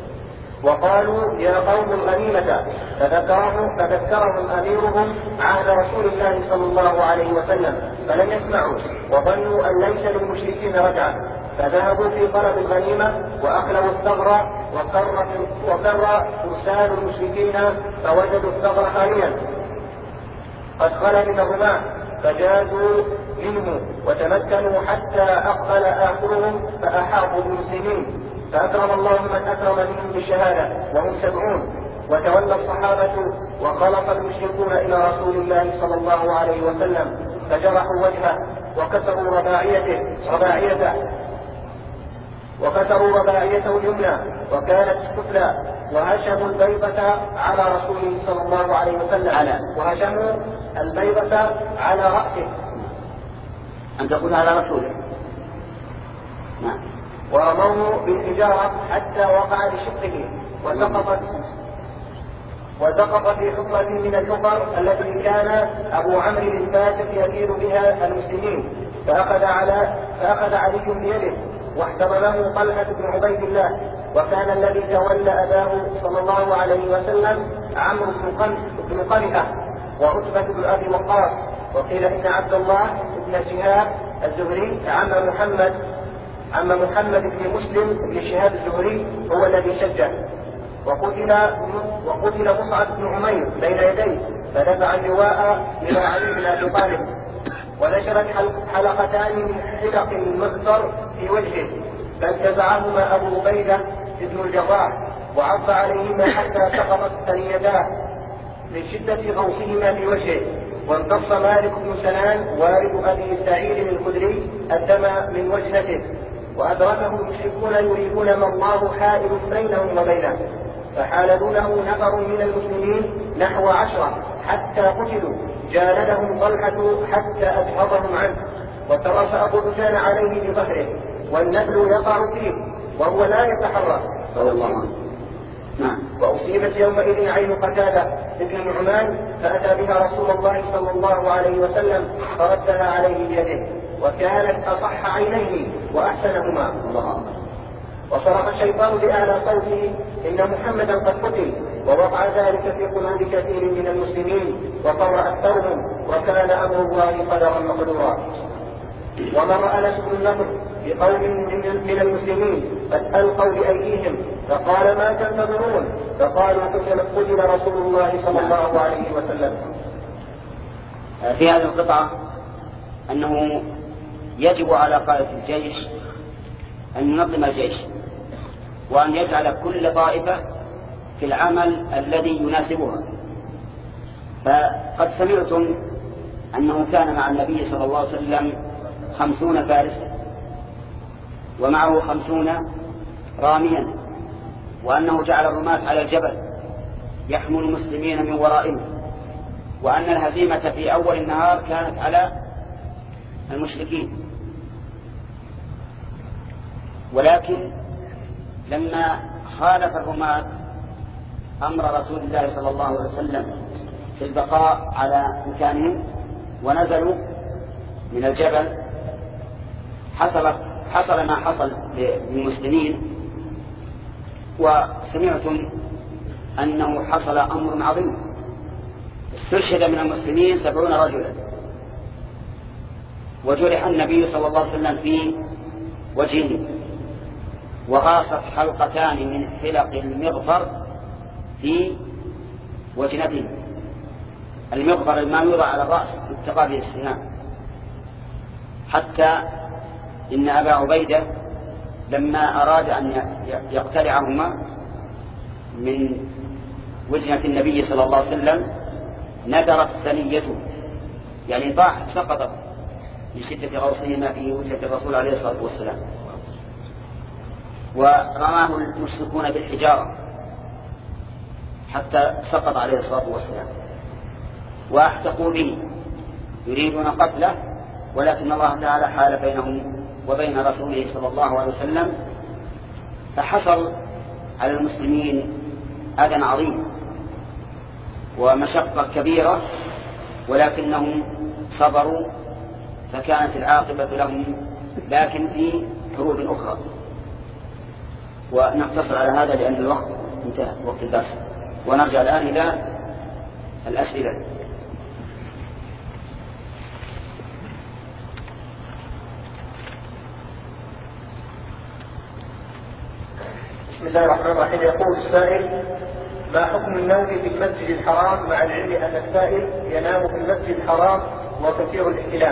وقالوا يا قوم الغنيمة، فذكرهم, فذكرهم أميرهم عهد رسول الله صلى الله عليه وسلم فلم يسمعوا، وظنوا أن ليس للمشركين رجعة، فذهبوا في طلب الغنيمة وأخلوا الثغر، وكر فرسان المشركين فوجدوا الثغر خاليا قد خلا من الرماة، فجازوا منه وتمكنوا حتى أقبل آخرهم فأحاطوا بالمسلمين، فأكرم الله من أكرم منهم بالشهادة وهم سبعون، وتولى الصحابة وخلص المشركون إلى رسول الله صلى الله عليه وسلم فجرحوا وجهه وكسروا رباعيته رباعيته وكسروا رباعيته اليمنى وكانت سفلى، وهشموا البيضة على رسوله صلى الله عليه وسلم على وهشموا البيضة على رأسه. أن تقول على رسوله. نعم. ورموه بالحجارة حتى وقع لشقه وسقط وسقط في حفرة من الحفر التي كان أبو عمرو الفاسق يسير بها المسلمين، فأخذ على فأخذ علي بيده واحتضنه طلحة بن عبيد الله، وكان الذي تولى أباه صلى الله عليه وسلم عمرو بن قمئة وعتبة بن أبي وقاص. وقيل إن عبد الله بن شهاب الزهري عم محمد عم محمد بن مسلم بن شهاب الزهري هو الذي شجه. وقتل وقتل مصعب بن عمير بين يديه فدفع اللواء إلى علي بن أبي طالب، ونشرت حلقتان من حلق المغفر في وجهه فانتزعهما أبو عبيدة بن الجراح وعض عليهما حتى سقطت ثنيتاه من شدة غوصهما في وجهه. وامتص مالك بن سنان والد أبي سعيد الخدري الدم من وجهته، وأدركه المشركون يريدون ما الله حائل بينهم وبينه، فحال دونه نفر من المسلمين نحو عشرة حتى قتلوا، جالدهم طلحة حتى أجهضهم عنه، وترس أبو دجان عليه بظهره والنبل يقع فيه وهو لا يتحرك. وأصيبت يومئذ عين قتادة ابن نعمان فأتى بها رسول الله صلى الله عليه وسلم فردها عليه بيده، وكانت أصح عينيه وأحسنهما. وصرخ الشيطان بأعلى صوته إن محمدا قد قتل، ووقع ذلك في قلوب كثير من المسلمين وقر أكثرهم، وكان أمر الله قدرا مقدورا. ومر أنس بن النضر بقوم من المسلمين قد ألقوا بأيديهم فقال ما تنتظرون؟ فقالوا قتل رسول الله صلى الله عليه وسلم. في هذه القطعة أنه يجب على قائد الجيش أن ينظم الجيش وأن يجعل كل طائفة في العمل الذي يناسبها. فقد سمعتم أنه كان مع النبي صلى الله عليه وسلم خمسون فارسا ومعه خمسون راميا، وأنه جعل الرماة على الجبل يحمل المسلمين من ورائهم، وأن الهزيمة في أول النهار كانت على المشركين. ولكن لما خالف الرماة أمر رسول الله صلى الله عليه وسلم في البقاء على مكانهم ونزلوا من الجبل، حصل حصل ما حصل للمسلمين. وسمعتم أنه حصل أمر عظيم، استشهد من المسلمين سبعون رجلا، وجرح النبي صلى الله عليه وسلم في وجهه، وغاصت حلقتان من حلق المغفر في وجنته. المغفر ما يوضع على الرأس اتقى به السهام، حتى إن أبا عبيدة لما أراد أن يقتلعهما من وجنة النبي صلى الله عليه وسلم ندرت ثنيته، يعني طاح سقطت من شدة غوصهما في وجهة الرسول عليه الصلاة والسلام. ورماه المشركون بالحجارة حتى سقط عليه الصلاة والسلام، واحتقوا به يريدون قتله، ولكن الله تعالى حال بينهم وبين رسوله صلى الله عليه وسلم، فحصل على المسلمين أذى عظيم ومشقة كبيرة، ولكنهم صبروا فكانت العاقبة لهم، لكن في حروب أخرى. ونقتصر على هذا لأن الوقت انتهى، وقت الدرس، ونرجع الآن إلى الأسئلة. بسم الله الرحمن الرحيم. يقول السائل: ما حكم النوم في المسجد الحرام مع العلم أن السائل ينام في المسجد الحرام وكثير الاحتلام؟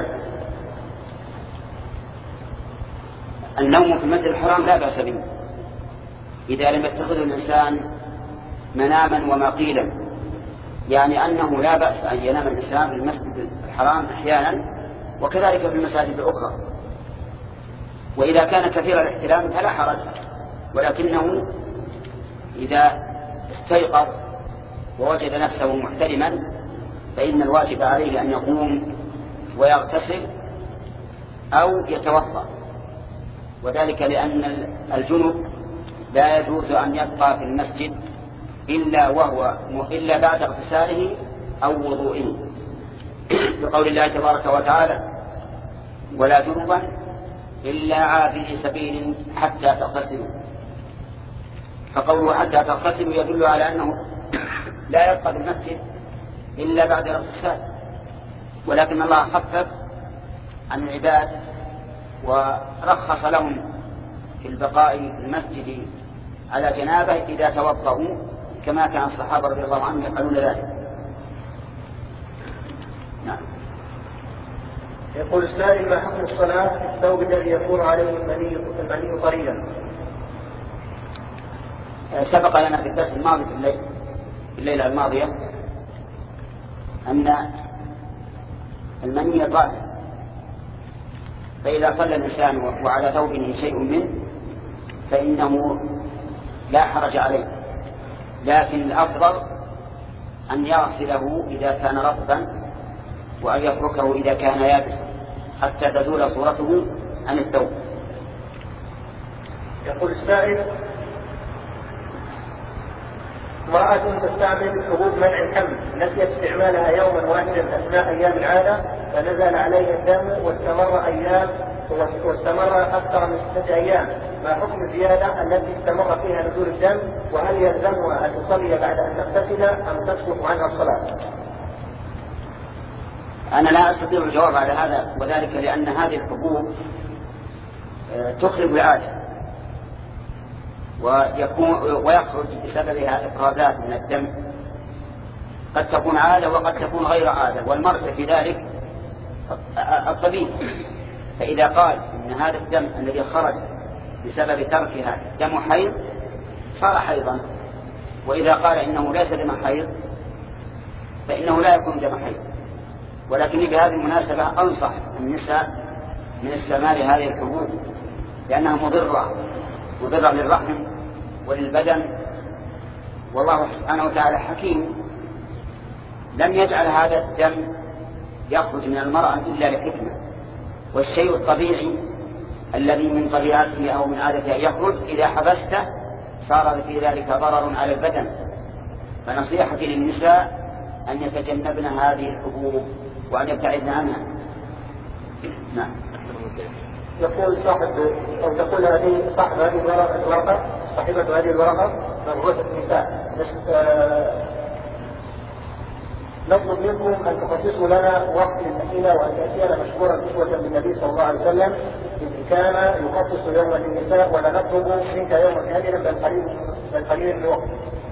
النوم في المسجد الحرام لا بأس به إذا لم يتخذ الإنسان مناما ومقيلا، يعني أنه لا بأس أن ينام الإنسان في المسجد الحرام أحيانا وكذلك في المساجد الأخرى. وإذا كان كثير الاحتلام فلا حرج، ولكنه إذا استيقظ ووجد نفسه محترما فإن الواجب عليه أن يقوم ويغتسل أو يتوضأ، وذلك لأن الجنب لا يجوز أن يبقى في المسجد إلا وهو إلا بعد اغتساله أو وضوئه، بقول الله تبارك وتعالى: ولا جنبا إلا عابري سبيل حتى تغتسلوا. فقوله حتى تغتسلوا يدل على أنه لا يبقى بالمسجد إلا بعد الاغتسال، ولكن الله خفف عن العباد ورخص لهم في البقاء في المسجد على جنابه إذا توضأوا، كما كان الصحابة رضي الله عنهم يفعلون ذلك. نعم. يقول السائل: ما حكم الصلاة في الثوب الذي يكون عليه المني طريا؟ سبق لنا في الدرس الماضي في الليل في الليلة الماضية أن المني طاهر، فإذا صلى الإنسان وعلى ثوبه شيء منه فإنه لا حرج عليه، لكن الأفضل أن يغسله إذا كان رطبا وأن يتركه إذا كان يابسا حتى تزول صورته عن الثوب. يقول السائل: امرأة تستعمل حبوب منع الحمل نسيت استعمالها يوما واحدا أثناء أيام العادة فنزل عليها الدم واستمر أيام واستمر أكثر من ستة أيام، ما حكم الزيادة التي استمر فيها نزول الدم؟ وهل يلزمها أن تصلي بعد أن تغتسل أم تسقط عنها الصلاة؟ أنا لا أستطيع الجواب على هذا، وذلك لأن هذه الحبوب تخرج العادة ويكون ويخرج بسببها إفرازات من الدم، قد تكون عادة وقد تكون غير عادة، والمرجع في ذلك الطبيب. فإذا قال إن هذا الدم الذي خرج بسبب تركها دم حيض صار حيضا، وإذا قال إنه ليس دم حيض فإنه لا يكون دم حيض. ولكني بهذه المناسبة أنصح النساء من استعمال هذه الحبوب لأنها مضرة مضرة للرحم وللبدن، والله سبحانه وتعالى حكيم لم يجعل هذا الدم يخرج من المرأة إلا لحكمة، والشيء الطبيعي الذي من طبيعته أو من عادته أن يخرج إذا حبسته صار في ذلك ضرر على البدن. فنصيحتي للنساء أن يتجنبن هذه الحبوب وأن يبتعدن عنها. نعم. يقول صاحب أو تقول هذه صاحب هذه الورقة صاحبة هذه الورقة مرغوبة النساء، نطلب منكم أن تخصصوا لنا وقت للأسئلة وأن تأتينا مشكورا أسوة بالنبي صلى الله عليه وسلم إذ كان يخصص يوما للنساء، ولا نطلب منك يوما كاملا بل قليل بل قليل من وقت.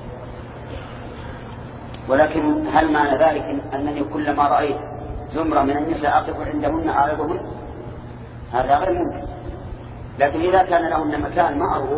ولكن هل معنى ذلك أنني كلما رأيت زمرة من النساء أقف عندهن أعرضهن؟ هذا غير ممكن. لكن إذا كان لهن مكان معروف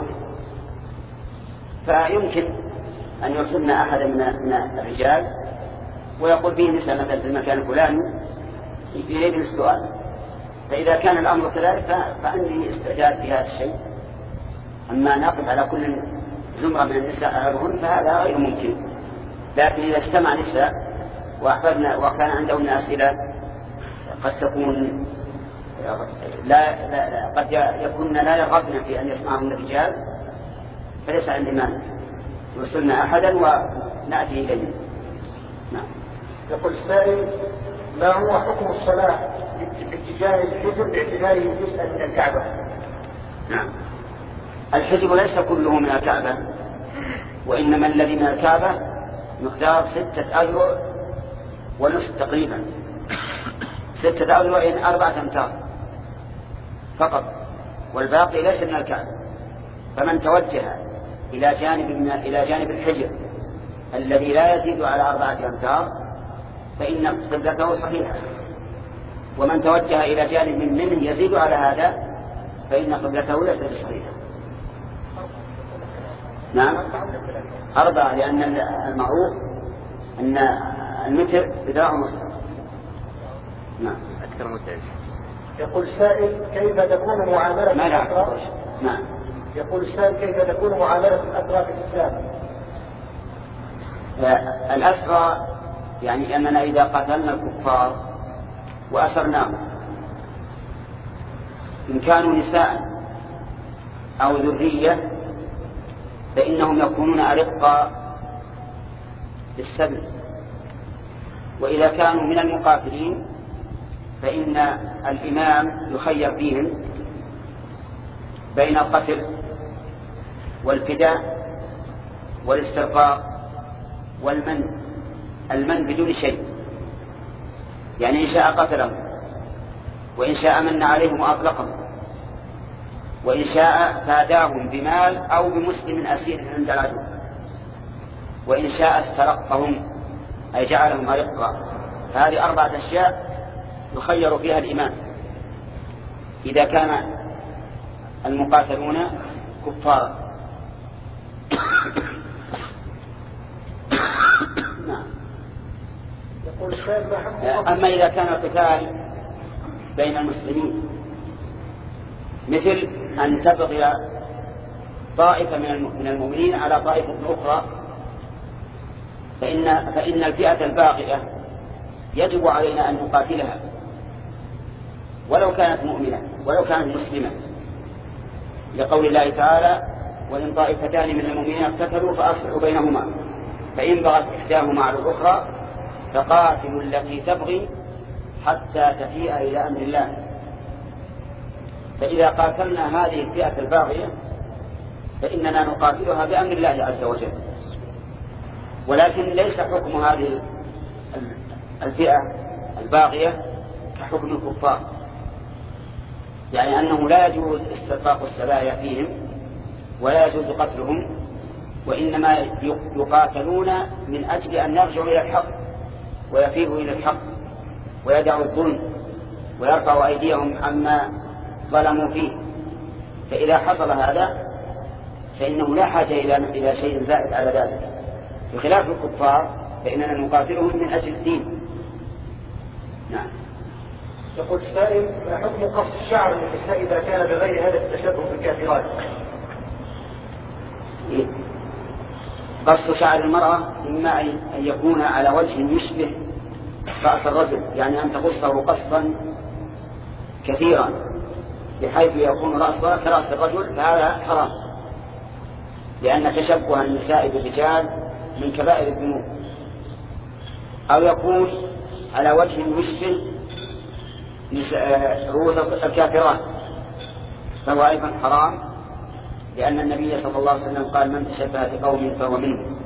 فيمكن أن يرسلن أحدا من الرجال ويقول به نساء مثلا في المكان الفلاني يريد السؤال. فإذا كان الأمر كذلك فعندي استعداد في هذا الشيء. أما نقف على كل زمرة من النساء أعرضهن فهذا غير ممكن. لكن إذا اجتمع نساء وأحببنا وكان عندهن أسئلة قد تكون لا, لا, لا قد يكون لا يرغبن في أن يسمعهم الرجال فليس عندي مانع يرسلنا أحدا ونأتي إليه. نعم. يقول السائل: ما هو حكم الصلاة باتجاه الحجر باعتباره جزءا من الكعبة؟ نعم. الحجر ليس كله من الكعبة، وإنما الذي من الكعبة مقدار ستة أذرع ونصف تقريبا، ستة أذرع أربعة أمتار فقط، والباقي ليس من الكعبة. فمن توجه إلى جانب من إلى جانب الحجر الذي لا يزيد على أربعة أمتار فإن قبلته صحيحة، ومن توجه إلى جانب منه يزيد على هذا فإن قبلته ليست بصحيحة. نعم أربعة، لأن المعروف أن المتر ذراع ونصف. نعم أكثر من ذلك. يقول السائل: كيف تكون معاملة الأسرى؟ نعم. يقول السائل: كيف تكون معاملة الأسرى في الإسلام؟ الأسرى يعني أننا إذا قتلنا الكفار وأسرناهم إن كانوا نساء أو ذرية فإنهم يكونون أرقا بالسبب، وإذا كانوا من المقاتلين فإن الإمام يخير فيهم بين القتل والفداء والاسترقاق والمن المن بدون شيء، يعني إن شاء قتلهم، وإن شاء من عليهم وأطلقهم، وإن شاء فاداهم بمال أو بمسلم أسير عند العدو، وإن شاء استرقهم أي جعلهم رقا. هذه أربعة أشياء يخير فيها الإمام إذا كان المقاتلون كفارا. نعم. أما إذا كان القتال بين المسلمين مثل أن تبغي طائفة من المؤمنين على طائفة أخرى، فإن, فإن الفئة الباغية يجب علينا أن نقاتلها ولو كانت مؤمنة ولو كانت مسلمة، لقول الله تعالى: وإن طائفتان من المؤمنين اقتتلوا فأصلحوا بينهما فإن بغت إحداهما على الأخرى فقاتلوا التي تبغي حتى تفيء إلى أمر الله. فإذا قاتلنا هذه الفئة الباغية فإننا نقاتلها بأمر الله عز وجل، ولكن ليس حكم هذه الفئة الباغية كحكم الكفار، يعني أنه لا يجوز استرقاق السبايا فيهم ولا يجوز قتلهم، وإنما يقاتلون من أجل أن يرجعوا إلى الحق ويفيروا إلى الحق ويدعوا الظلم ويرفعوا أيديهم عما ظلموا فيه. فإذا حصل هذا فإنه لا حاجة إلى شيء زائد على ذلك، بخلاف الكفار فإننا نقاتلهم من أجل الدين. نعم. يقول سائل: ما حكم قص الشعر للنساء إذا كان بغير هذا التشبه بالكافرات؟ قص شعر المرأة إما أن يكون على وجه يشبه رأس الرجل، يعني أن تقصه قصا كثيرا بحيث يكون رأسها كرأس الرجل، فهذا حرام، لأن تشبه النساء بالرجال من كبائر الذنوب. أو يكون على وجه يشبه رؤوس الكافرات، فهو أيضا حرام، لأن النبي صلى الله عليه وسلم قال: من تشبه بقوم فهو منهم.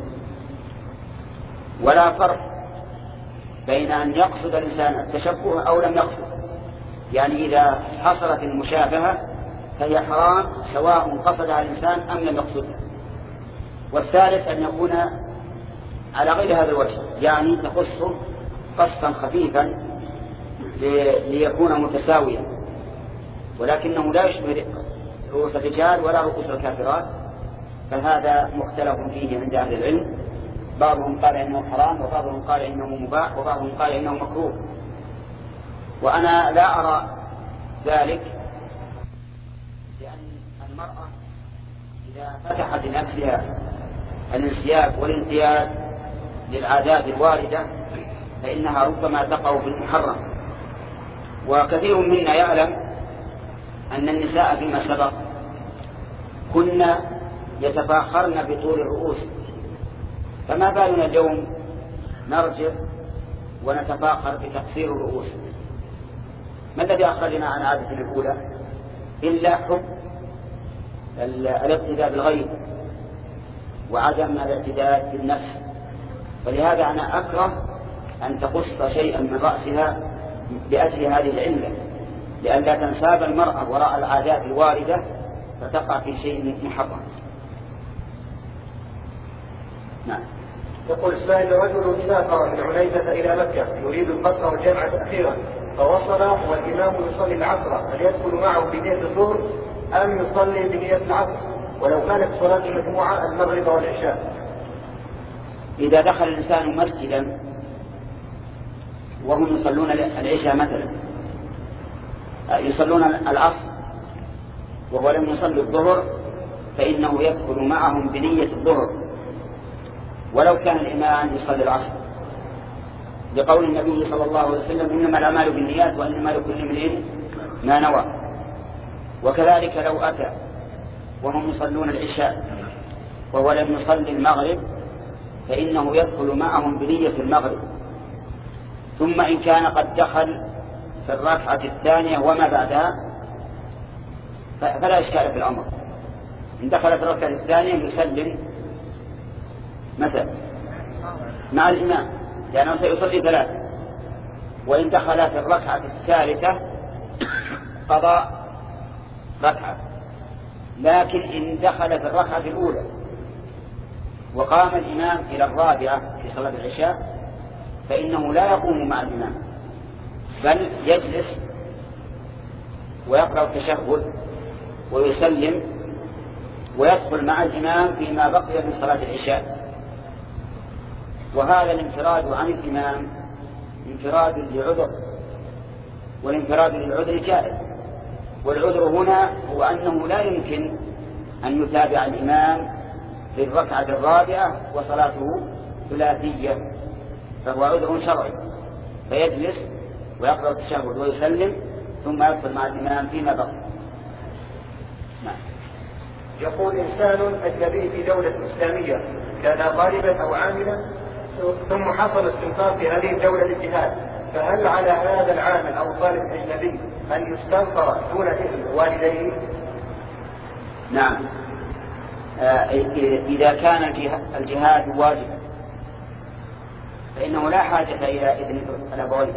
ولا فرق بين أن يقصد الإنسان التشبه أو لم يقصد، يعني إذا حصلت المشابهة فهي حرام سواء قصدها الإنسان أم لم يقصدها. والثالث أن يكون على غير هذا الوجه، يعني تقصه قصا خفيفا ليكون متساويا، ولكنه لا يشبه رؤوس الرجال ولا رؤوس الكافرات، فهذا مختلف فيه عند أهل العلم. بعضهم قال إنه حرام، وبعضهم قال إنه مباح، وبعضهم قال إنه مكروه. وأنا لا أرى ذلك، لأن المرأة إذا فتحت لنفسها الانسياب والانقياد للعادات الواردة فإنها ربما تقع في المحرم. وكثير منا يعلم أن النساء فيما سبق كنا يتفاخرن بطول الرؤوس، فما بالنا اليوم نرجع ونتفاخر بتقصير الرؤوس؟ ما الذي أخرجنا عن عادة الأولى إلا حب الاقتداء بالغير وعدم الاعتداد بالنفس. ولهذا أنا أكره أن تقص شيئا من رأسها لأجل هذه العلة، لئلا تنساب المرأة وراء العادات الواردة فتقع في شيء محرم. نعم. يقول السائل: رجل سافر من عنيزة إلى مكة يريد القصر والجمع تأخيرا، فوصل والإمام يصلي العصر، هل يدخل معه بنية الظهر أم يصلي بنية العصر ولو كانت صلاة المجموعة المغرب والعشاء؟ إذا دخل الإنسان مسجدا وهم يصلون العشاء مثلا، يصلون العصر وهو لم يصلي الظهر، فإنه يدخل معهم بنية الظهر ولو كان الإمام يصلي العصر، لقول النبي صلى الله عليه وسلم: إنما الأعمال بالنيات وإنما لكل امرئ ما نوى. وكذلك لو أتى وهم يصلون العشاء وهو لم يصلي المغرب فإنه يدخل معهم بنية المغرب، ثم إن كان قد دخل في الركعة الثانية وما بعدها فلا إشكال في الأمر. إن دخل في الركعة الثانية يسلم مثلا مع الإمام، لأنه سيصلي ثلاثة، وإن دخل في الركعة الثالثة قضى ركعة. لكن إن دخل في الركعة الأولى وقام الإمام إلى الرابعة في صلاة العشاء فإنه لا يقوم مع الإمام، بل يجلس ويقرأ التشهد ويسلم ويدخل مع الإمام فيما بقي من صلاة العشاء. وهذا الانفراد عن الإمام انفراد لعذر، والانفراد للعذر جائز. والعذر هنا هو أنه لا يمكن أن يتابع الإمام في الركعة الرابعة وصلاته ثلاثية، فهو عذر شرعي، فيجلس ويقرأ التشهد ويسلم ثم يدخل مع الإمام فيما بقي. نعم. يقول إنسان أجنبي في دولة إسلامية كان طالبا أو عاملا ثم حصل استنفار في هذه الدولة الجهاد، فهل على هذا العامل أو طالب أجنبي أن يستنفر دون إذن والديه؟ نعم. آه إذا كان الجهاد واجبا فإنه لا حاجة إلى إذن الأبوين،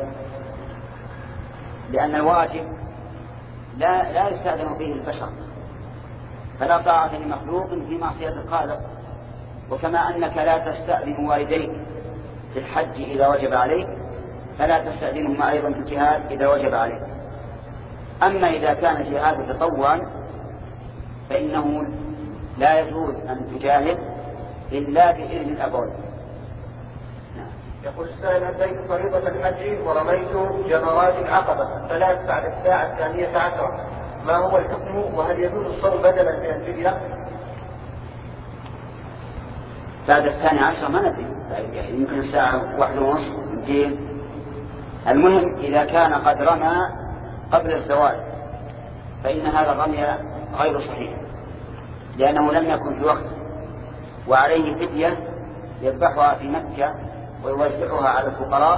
لأن الواجب لا لا يستأذن فيه البشر، فلا طاعة لمخلوق في معصية الخالق. وكما أنك لا تستأذن والديك في الحج إذا وجب عليك فلا تستأذنهما أيضا في الجهاد إذا وجب عليك. أما إذا كان الجهاد تطوعا فإنه لا يجوز أن تجاهد إلا بإذن الأبوين. يقول السائل: أديت فريضة الحج ورميت جمرات العقبة ثلاث بعد الساعة الثانية عشرة، ما هو الحكم وهل يجوز الصوم بدلا من الفدية؟ بعد الثانية عشرة ما ندري، يعني يمكن الساعة واحدة ونصف اثنتين. المهم إذا كان قد رمى قبل الزوال فإن هذا الرمي غير صحيح، لأنه لم يكن في وقت، وعليه فدية يذبحها في مكة ويوزعها على الفقراء،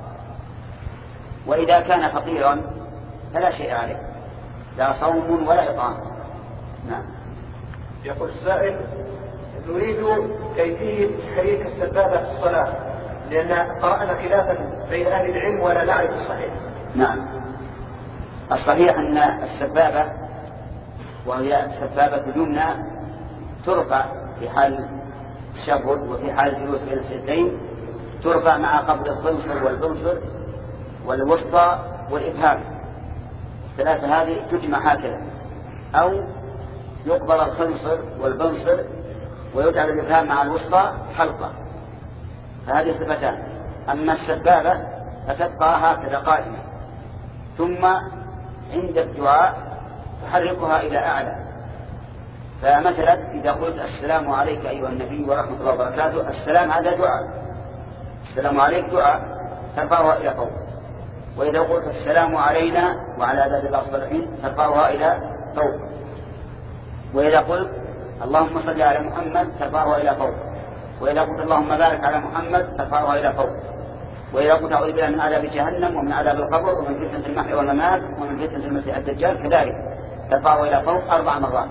وإذا كان فقيرا فلا شيء عليه، لا صوم ولا إطعام. نعم. يقول السائل: نريد كيفية تحريك السبابة في الصلاة، لأن قرأنا خلافا بين أهل العلم ولا نعرف الصحيح. نعم. الصحيح أن السبابة وهي السبابة اليمنى ترفع في حال التشهد وفي حال الجلوس بين السجدين، ترفع مع قبض الخنصر والبنصر والوسطى والإبهام، الثلاثة هذه تجمع هكذا، أو يقبض الخنصر والبنصر ويجعل الإبهام مع الوسطى حلقة، فهذه صفتان. أما السبابة فتبقى هكذا قائمة، ثم عند الدعاء تحركها إلى أعلى. فمثلا إذا قلت السلام عليك أيها النبي ورحمة الله وبركاته، السلام هذا دعاء، السلام عليك دعاء ترفعها إلى فوق. وإذا قلت السلام علينا وعلى عباد الله الصالحين ترفعها إلى فوق. وإذا قلت اللهم صل على محمد ترفعها إلى فوق. وإذا قلت اللهم بارك على محمد ترفعها إلى فوق. وإذا قلت أعوذ بالله من عذاب جهنم ومن عذاب القبر ومن فتنة المحيا والممات ومن فتنة المسيح الدجال كذلك ترفعها إلى فوق أربع مرات.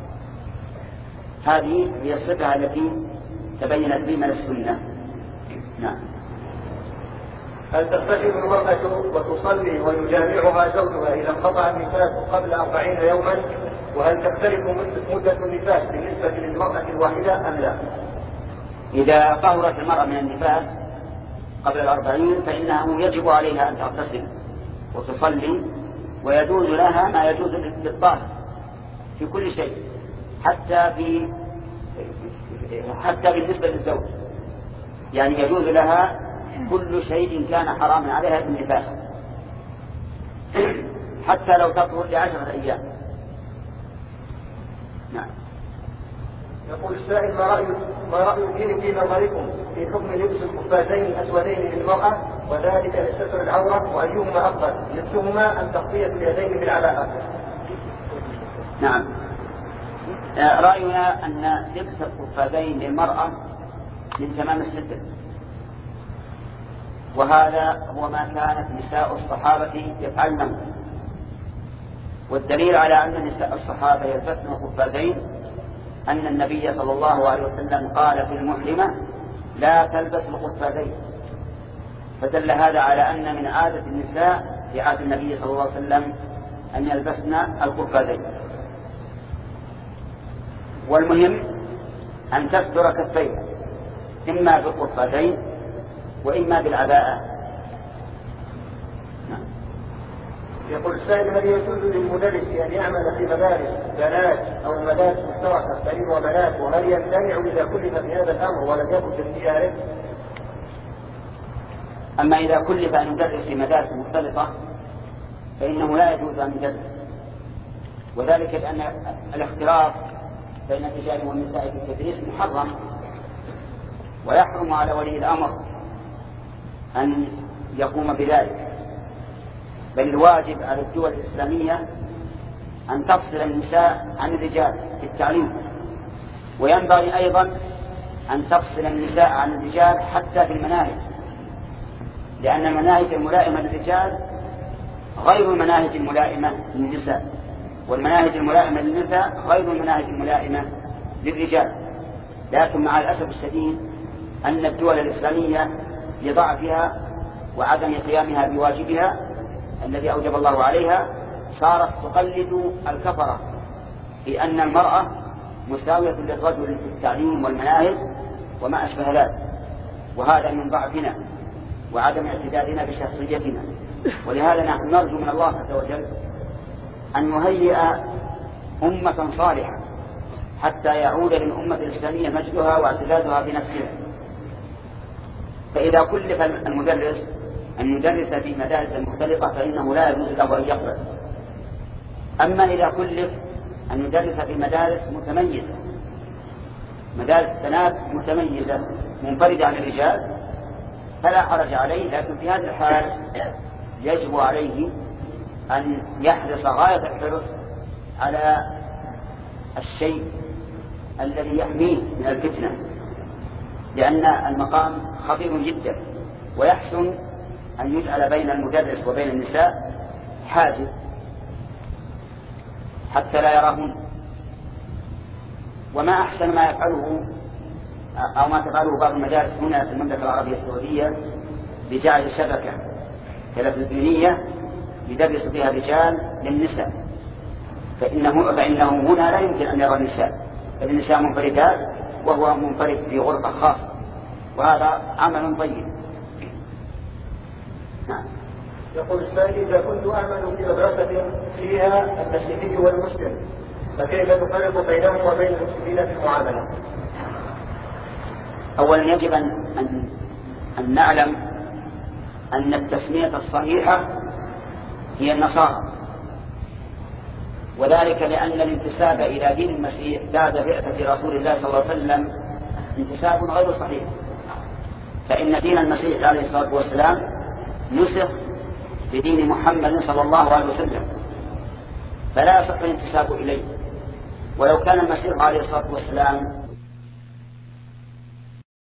هذه هي الصفة التي تبينت لي من السنة. نعم. هل تغتسل المرأة وتصلي ويجامعها زوجها إذا انقطع النفاس قبل أربعين يوما؟ وهل تختلف مدة النفاس بالنسبة للمرأة الواحدة أم لا؟ إذا طهرت المرأة من النفاس قبل الأربعين فإنه يجب عليها أن تغتسل وتصلي، ويجوز لها ما يجوز للطاهر في كل شيء، حتى في حتى بالنسبة للزوج، يعني يجوز لها كل شيء كان حراما عليها بالنفاس حتى لو تطهر لعشرة أيام. نعم. يقول السائل: ما رأي ما رأي الدين في نظركم في حكم لبس القفازين الأسودين للمرأة وذلك لستر العورة، وأيهما أفضل لبسهما أم تغطية اليدين بالعباءة؟ نعم. رأينا أن لبس القفازين للمرأة من تمام الستر، وهذا هو ما كانت نساء الصحابة يفعلنه. والدليل على أن نساء الصحابة يلبسن القفازين أن النبي صلى الله عليه وسلم قال في المحرمة: لا تلبس القفازين، فدل هذا على أن من عادة النساء في عهد النبي صلى الله عليه وسلم أن يلبسن القفازين. والمهم أن تستر كفيها إما بالقفازين وإما بالعباءة. يقول السائل: هل يجوز للمدرس أن يعمل في مدارس بنات أو مدارس مشتركة بنين وبنات، وهل يمتنع إذا كلف بهذا الأمر ولم يكن في اختياره؟ أما إذا كلف أن يدرس في مدارس مختلطة فإنه لا يجوز أن يدرس، وذلك لأن الاختلاط بين الرجال والنساء في التدريس محرم، ويحرم على ولي الأمر أن يقوم بذلك، بل الواجب على الدول الإسلامية أن تفصل النساء عن الرجال في التعليم، وينبغي أيضا أن تفصل النساء عن الرجال حتى في المناهج، لأن المناهج الملائمة للرجال غير المناهج الملائمة للنساء، والمناهج الملائمة للنساء غير المناهج الملائمة للرجال. لكن مع الأسف الشديد أن الدول الإسلامية لضعفها وعدم قيامها بواجبها الذي أوجب الله عليها صارت تقلد الكفرة في أن المرأة مساوية للرجل في التعليم والمناهج وما أشبه ذلك، وهذا من ضعفنا وعدم اعتدادنا بشخصيتنا. ولهذا نحن نرجو من الله عز وجل أن يهيئ أمة صالحة حتى يعود للأمة الإسلامية مجدها واعتدادها بنفسها. فإذا كلف المدرس أن يدرس في مدارس مختلطة فإنه لا يجوز له أن يقبل. أما إذا كلف أن يدرس في مدارس متميزة، مدارس بنات متميزة منفردة عن الرجال، فلا حرج عليه، لكن في هذه الحال يجب عليه أن يحرص غاية الحرص على الشيء الذي يحميه من الفتنة، لأن المقام خطير جدا، ويحسن أن يجعل بين المدرس وبين النساء حاجز حتى لا يراهن. وما أحسن ما يفعله أو ما تفعله بعض المدارس هنا في المملكة العربية السعودية بجعل شبكة تلفزيونية يدرس فيها الرجال للنساء، فإنه, فإنه هنا لا يمكن أن يرى النساء، النساء منفردات وهو منفرد في غرفة خاصة، وهذا عمل طيب. نعم. يقول السائل: إذا كنت أعمل في مدرسة فيها المسيحي والمسلم فكيف نفرق بينهم وبين المسلمين في المعاملة؟ أولا يجب أن, أن نعلم أن التسمية الصحيحة هي النصارى، وذلك لأن الانتساب إلى دين المسيح بعد بعثة رسول الله صلى الله عليه وسلم انتساب غير صحيح، فإن دين المسيح عليه الصلاة والسلام نسخ بدين محمد صلى الله عليه وسلم، فلا يصح الانتساب إليه. ولو كان المسيح عليه الصلاة والسلام